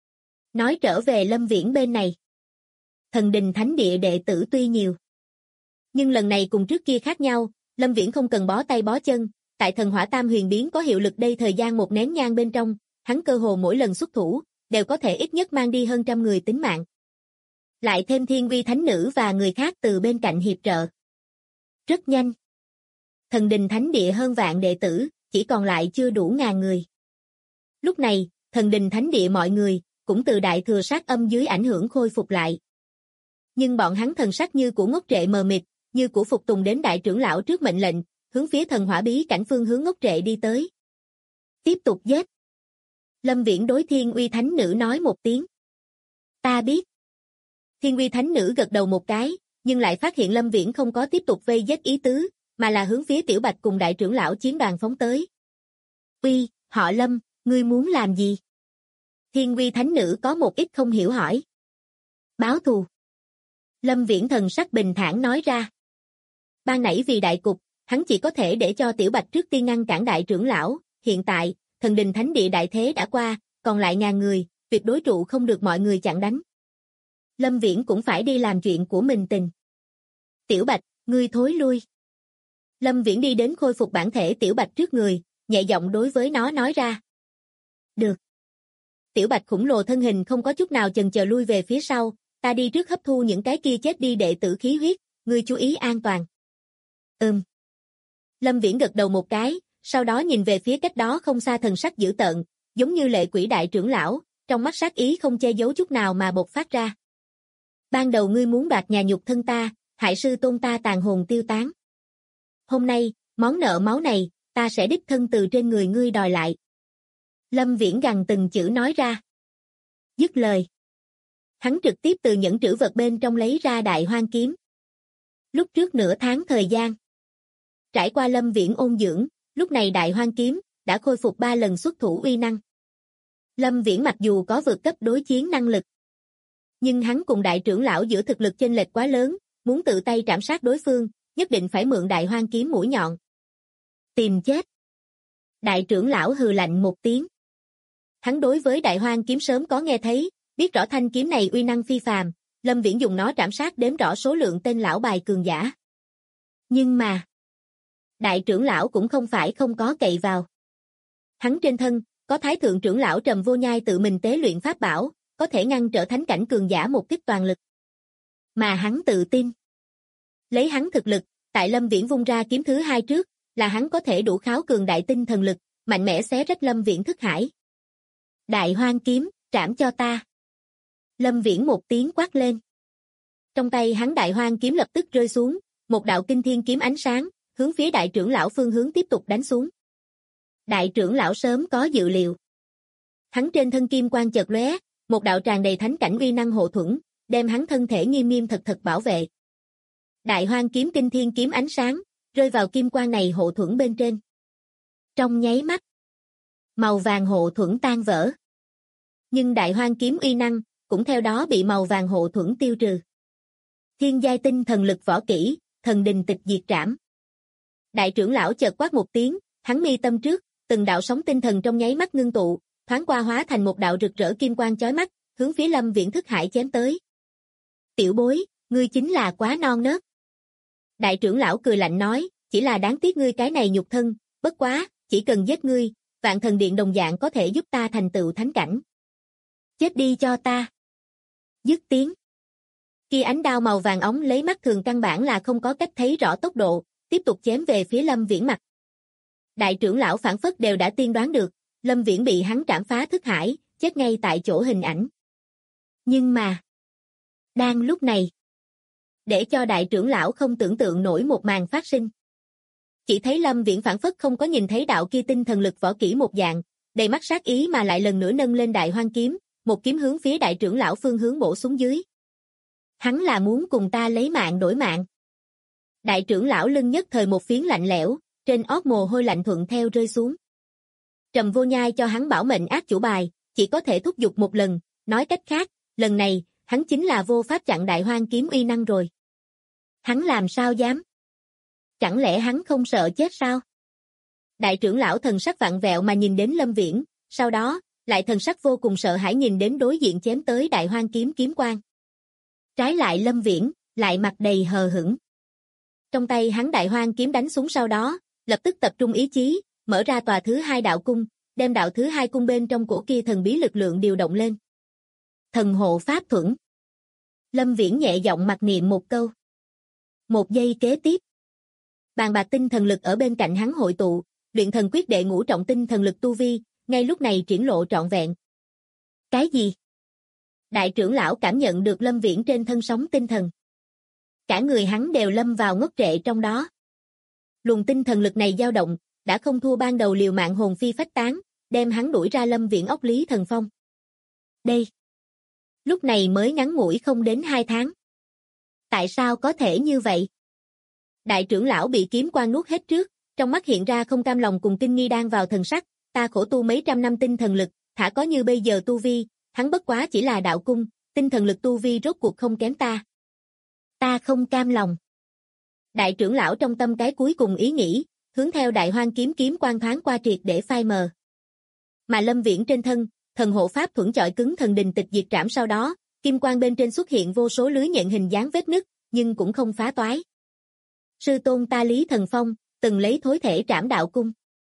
Nói trở về Lâm Viễn bên này. Thần đình thánh địa đệ tử tuy nhiều, nhưng lần này cùng trước kia khác nhau, Lâm Viễn không cần bó tay bó chân, tại thần hỏa tam huyền biến có hiệu lực đây thời gian một nén nhang bên trong, hắn cơ hồ mỗi lần xuất thủ, đều có thể ít nhất mang đi hơn trăm người tính mạng. Lại thêm Thiên Uy Thánh Nữ và người khác từ bên cạnh hiệp trợ. Rất nhanh. Thần đình thánh địa hơn vạn đệ tử, chỉ còn lại chưa đủ ngàn người. Lúc này, thần đình thánh địa mọi người, cũng từ đại thừa sát âm dưới ảnh hưởng khôi phục lại. Nhưng bọn hắn thần sắc như của ngốc trệ mờ mịt, như của phục tùng đến đại trưởng lão trước mệnh lệnh, hướng phía thần hỏa bí cảnh phương hướng ngốc trệ đi tới. Tiếp tục giết. Lâm Viễn đối Thiên Uy Thánh Nữ nói một tiếng. Ta biết. Thiên Uy Thánh Nữ gật đầu một cái, nhưng lại phát hiện Lâm Viễn không có tiếp tục vây giết ý tứ, mà là hướng phía Tiểu Bạch cùng đại trưởng lão chiến đoàn phóng tới. Uy, họ Lâm, ngươi muốn làm gì? Thiên Uy Thánh Nữ có một ít không hiểu hỏi. Báo thù. Lâm Viễn thần sắc bình thản nói ra. Ban nãy vì đại cục, hắn chỉ có thể để cho Tiểu Bạch trước tiên ngăn cản đại trưởng lão, hiện tại, thần đình thánh địa đại thế đã qua, còn lại ngàn người, tuyệt đối trụ không được mọi người chặn đánh. Lâm Viễn cũng phải đi làm chuyện của mình tình. Tiểu Bạch, ngươi thối lui. Lâm Viễn đi đến khôi phục bản thể Tiểu Bạch trước người, nhẹ giọng đối với nó nói ra. Được. Tiểu Bạch khổng lồ thân hình không có chút nào chần chờ lui về phía sau, ta đi trước hấp thu những cái kia chết đi đệ tử khí huyết, ngươi chú ý an toàn. Lâm Viễn gật đầu một cái, sau đó nhìn về phía cách đó không xa thần sắc dữ tợn, giống như Lệ Quỷ đại trưởng lão, trong mắt sát ý không che giấu chút nào mà bộc phát ra. Ban đầu ngươi muốn đoạt nhà nhục thân ta, hại sư tôn ta tàn hồn tiêu tán. Hôm nay, món nợ máu này, ta sẽ đích thân từ trên người ngươi đòi lại. Lâm Viễn gằn từng chữ nói ra. Dứt lời. Hắn trực tiếp từ nhẫn trữ vật bên trong lấy ra Đại Hoang kiếm. Lúc trước nửa tháng thời gian, trải qua Lâm Viễn ôn dưỡng, lúc này Đại Hoang kiếm đã khôi phục 3 lần xuất thủ uy năng. Lâm Viễn mặc dù có vượt cấp đối chiến năng lực, nhưng hắn cùng đại trưởng lão giữa thực lực chênh lệch quá lớn, muốn tự tay trảm sát đối phương, nhất định phải mượn Đại Hoang kiếm mũi nhọn. Tìm chết. Đại trưởng lão hừ lạnh một tiếng. Hắn đối với Đại Hoang kiếm sớm có nghe thấy, biết rõ thanh kiếm này uy năng phi phàm, Lâm Viễn dùng nó trảm sát đếm rõ số lượng tên lão bài cường giả. Nhưng mà, đại trưởng lão cũng không phải không có cậy vào. Hắn trên thân, có Thái thượng trưởng lão Trầm Vô Nhai tự mình tế luyện pháp bảo, có thể ngăn trở thánh cảnh cường giả một kích toàn lực. Mà hắn tự tin. Lấy hắn thực lực, tại Lâm Viễn vung ra kiếm thứ 2 trước, là hắn có thể đủ kháo cường đại tinh thần lực, mạnh mẽ xé rách Lâm Viễn thức hải. Đại Hoang kiếm, trảm cho ta. Lâm Viễn một tiếng quát lên. Trong tay hắn Đại Hoang kiếm lập tức rơi xuống, một đạo kinh thiên kiếm ánh sáng, hướng phía đại trưởng lão phương hướng tiếp tục đánh xuống. Đại trưởng lão sớm có dự liệu. Hắn trên thân kim quang chợt lóe, một đạo tràn đầy thánh cảnh uy năng hộ thuẫn, đem hắn thân thể nghiêm nghiêm thật thật bảo vệ. Đại Hoang kiếm kinh thiên kiếm ánh sáng, rơi vào kim quang này hộ thuẫn bên trên. Trong nháy mắt, màu vàng hộ thuẫn tan vỡ. Nhưng Đại Hoang kiếm uy năng, cũng theo đó bị màu vàng hộ thuẫn tiêu trừ. Thiên giai tinh thần lực võ kỹ, thần đình tịch diệt trảm. Đại trưởng lão chợt quát một tiếng, hắn mi tâm trước, từng đạo sóng tinh thần trong nháy mắt ngưng tụ, thoáng qua hóa thành một đạo rực rỡ kim quang chói mắt, hướng phía Lâm Viễn thức hải chém tới. Tiểu bối, ngươi chính là quá non nớt. Đại trưởng lão cười lạnh nói, chỉ là đáng tiếc ngươi cái này nhục thân, bất quá, chỉ cần giết ngươi, Vạn Thần Điện đồng dạng có thể giúp ta thành tựu thánh cảnh. Chết đi cho ta. Dứt tiếng. Khi ánh đao màu vàng óng lấy mắt thường căn bản là không có cách thấy rõ tốc độ, tiếp tục chém về phía Lâm Viễn mặt. Đại trưởng lão phản phất đều đã tiên đoán được, Lâm Viễn bị hắn trảm phá thức hải, chết ngay tại chỗ hình ảnh. Nhưng mà, đang lúc này, để cho đại trưởng lão không tưởng tượng nổi một màn phát sinh. Chỉ thấy Lâm Viễn phản phất không có nhìn thấy đạo kia tinh thần lực võ kỹ một dạng, đầy mắt sát ý mà lại lần nữa nâng lên Đại Hoang kiếm, một kiếm hướng phía đại trưởng lão phương hướng bổ xuống dưới. Hắn là muốn cùng ta lấy mạng đổi mạng. Đại trưởng lão lưng nhất thời một phiến lạnh lẽo, trên ót mồ hôi lạnh thuận theo rơi xuống. Trầm Vô Nhai cho hắn bảo mệnh ác chủ bài, chỉ có thể thúc giục một lần, nói cách khác, lần này, hắn chính là vô pháp chặn Đại Hoang kiếm uy năng rồi. Hắn làm sao dám? Chẳng lẽ hắn không sợ chết sao? Đại trưởng lão thần sắc vặn vẹo mà nhìn đến Lâm Viễn, sau đó, lại thần sắc vô cùng sợ hãi nhìn đến đối diện chém tới Đại Hoang kiếm kiếm quang. Trái lại Lâm Viễn, lại mặt đầy hờ hững. Trong tay hắn Đại Hoang kiếm đánh xuống sau đó, lập tức tập trung ý chí, mở ra tòa thứ 2 đạo cung, đem đạo thứ 2 cung bên trong cổ kia thần bí lực lượng điều động lên. Thần hộ pháp thuẫn. Lâm Viễn nhẹ giọng mặc niệm một câu. Một giây kế tiếp, bàn bạc tinh thần lực ở bên cạnh hắn hội tụ, luyện thần quyết đệ ngũ trọng tinh thần lực tu vi, ngay lúc này triển lộ trọn vẹn. Cái gì? Đại trưởng lão cảm nhận được Lâm Viễn trên thân sóng tinh thần. Cả người hắn đều lâm vào ngốc trệ trong đó. Luồng tinh thần lực này dao động, đã không thua ban đầu liều mạng hồn phi phách tán, đem hắn đuổi ra Lâm Viễn ốc lý thần phong. Đây. Lúc này mới ngắn ngủi không đến 2 tháng. Tại sao có thể như vậy? Đại trưởng lão bị kiếm quan nuốt hết trước, trong mắt hiện ra không cam lòng cùng kinh nghi đang vào thần sắc, ta khổ tu mấy trăm năm tinh thần lực, thả có như bây giờ tu vi, hắn bất quá chỉ là đạo cung, tinh thần lực tu vi rốt cuộc không kém ta. Ta không cam lòng. Đại trưởng lão trong tâm cái cuối cùng ý nghĩ, hướng theo đại hoang kiếm quan thoáng qua triệt để phai mờ. Mà Lâm Viễn trên thân, thần hộ pháp thuẫn chọi cứng thần đình tịch diệt trảm sau đó, kim quang bên trên xuất hiện vô số lưới nhận hình dáng vết nứt, nhưng cũng không phá toái. Sư tôn ta Lý Thần Phong, từng lấy thối thể trảm đạo cung.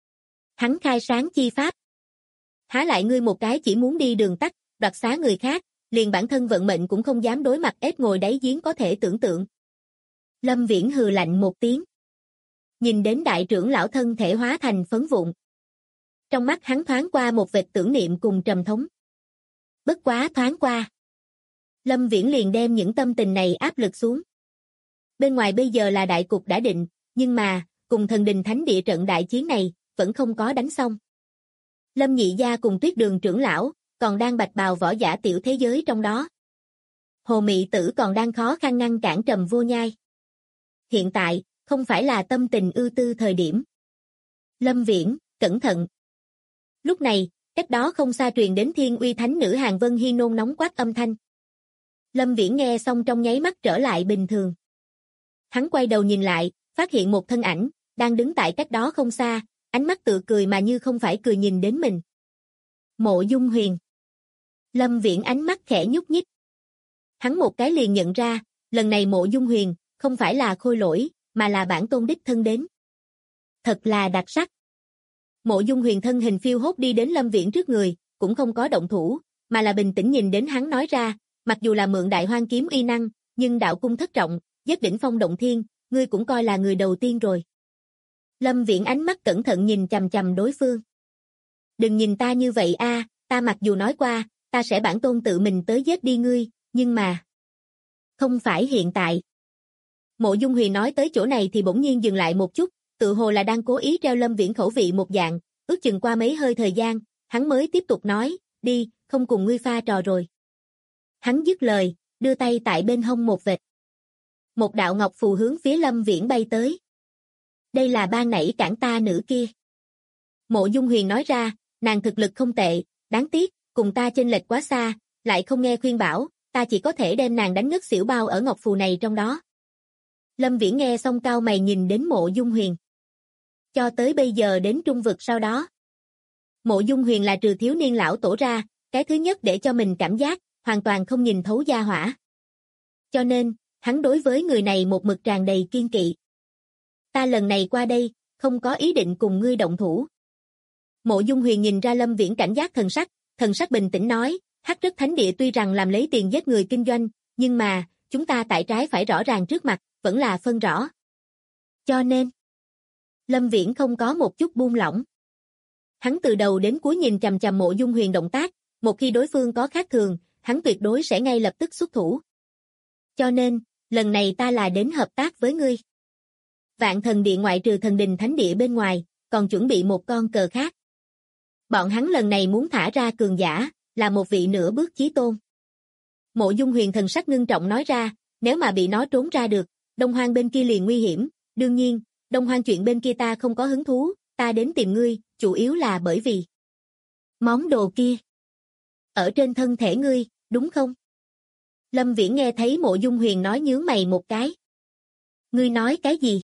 Hắn khai sáng chi pháp. Há lại ngươi một cái chỉ muốn đi đường tắt, đoạt xá người khác, liền bản thân vận mệnh cũng không dám đối mặt ép ngồi đáy giếng có thể tưởng tượng. Lâm Viễn hừ lạnh một tiếng. Nhìn đến đại trưởng lão thân thể hóa thành phấn vụn. Trong mắt hắn thoáng qua một vệt tưởng niệm cùng trầm thống. Bất quá thoáng qua. Lâm Viễn liền đem những tâm tình này áp lực xuống. Bên ngoài bây giờ là đại cục đã định, nhưng mà, cùng thần đình thánh địa trận đại chiến này, vẫn không có đánh xong. Lâm Nhị Gia cùng Tuyết Đường trưởng lão, còn đang bạch bào võ giả tiểu thế giới trong đó. Hồ Mị Tử còn đang khó khăn ngăn cản Trầm Vô Nhai. Hiện tại, không phải là tâm tình ưu tư thời điểm. Lâm Viễn, cẩn thận. Lúc này, cách đó không xa truyền đến Thiên Uy Thánh Nữ Hàn Vân Hi nôn nóng quát âm thanh. Lâm Viễn nghe xong trong nháy mắt trở lại bình thường. Hắn quay đầu nhìn lại, phát hiện một thân ảnh, đang đứng tại cách đó không xa, ánh mắt tựa cười mà như không phải cười nhìn đến mình. Mộ Dung Huyền. Lâm Viễn ánh mắt khẽ nhúc nhích. Hắn một cái liền nhận ra, lần này Mộ Dung Huyền, không phải là khôi lỗi, mà là bản tôn đích thân đến. Thật là đặc sắc. Mộ Dung Huyền thân hình phiêu hốt đi đến Lâm Viễn trước người, cũng không có động thủ, mà là bình tĩnh nhìn đến hắn nói ra, mặc dù là mượn đại hoang kiếm uy năng, nhưng đạo cung thất trọng, giết đỉnh phong động thiên, ngươi cũng coi là người đầu tiên rồi. Lâm Viễn ánh mắt cẩn thận nhìn chằm chằm đối phương. Đừng nhìn ta như vậy a, ta mặc dù nói qua, ta sẽ bản tôn tự mình tới giết đi ngươi, nhưng mà... Không phải hiện tại. Mộ Dung Huyền nói tới chỗ này thì bỗng nhiên dừng lại một chút, tự hồ là đang cố ý treo Lâm Viễn khẩu vị một dạng, ước chừng qua mấy hơi thời gian, hắn mới tiếp tục nói, đi, không cùng ngươi pha trò rồi. Hắn dứt lời, đưa tay tại bên hông một vệt. Một đạo ngọc phù hướng phía Lâm Viễn bay tới. Đây là ban nãy cản ta nữ kia. Mộ Dung Huyền nói ra, nàng thực lực không tệ, đáng tiếc, cùng ta chênh lệch quá xa, lại không nghe khuyên bảo, ta chỉ có thể đem nàng đánh ngất xỉu bao ở ngọc phù này trong đó. Lâm Viễn nghe xong cau mày nhìn đến Mộ Dung Huyền. Cho tới bây giờ đến trung vực sau đó. Mộ Dung Huyền là trừ thiếu niên lão tổ ra, cái thứ nhất để cho mình cảm giác, hoàn toàn không nhìn thấu gia hỏa. Cho nên, hắn đối với người này một mực tràn đầy kiên kỵ. Ta lần này qua đây, không có ý định cùng ngươi động thủ. Mộ Dung Huyền nhìn ra Lâm Viễn cảnh giác thần sắc bình tĩnh nói, Hắc Rất Thánh Địa tuy rằng làm lấy tiền giết người kinh doanh, nhưng mà, chúng ta tại trái phải rõ ràng trước mặt, vẫn là phân rõ. Cho nên, Lâm Viễn không có một chút buông lỏng. Hắn từ đầu đến cuối nhìn chằm chằm Mộ Dung Huyền động tác, một khi đối phương có khác thường, hắn tuyệt đối sẽ ngay lập tức xuất thủ. Cho nên, lần này ta là đến hợp tác với ngươi. Vạn Thần Điện ngoại trừ Thần Đình Thánh Địa bên ngoài, còn chuẩn bị một con cờ khác. Bọn hắn lần này muốn thả ra cường giả, là một vị nửa bước chí tôn. Mộ Dung Huyền thần sắc ngưng trọng nói ra, nếu mà bị nó trốn ra được, Đông Hoang bên kia liền nguy hiểm, đương nhiên, Đông Hoang chuyện bên kia ta không có hứng thú, ta đến tìm ngươi, chủ yếu là bởi vì món đồ kia ở trên thân thể ngươi, đúng không? Lâm Viễn nghe thấy Mộ Dung Huyền nói nhướng mày một cái. Ngươi nói cái gì?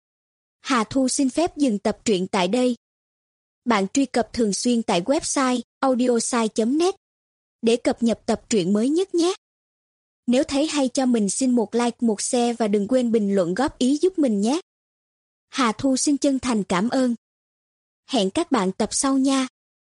Hà Thu xin phép dừng tập truyện tại đây. Bạn truy cập thường xuyên tại website audiosai.net để cập nhật tập truyện mới nhất nhé. Nếu thấy hay cho mình xin một like, một share và đừng quên bình luận góp ý giúp mình nhé. Hà Thu xin chân thành cảm ơn. Hẹn các bạn tập sau nha.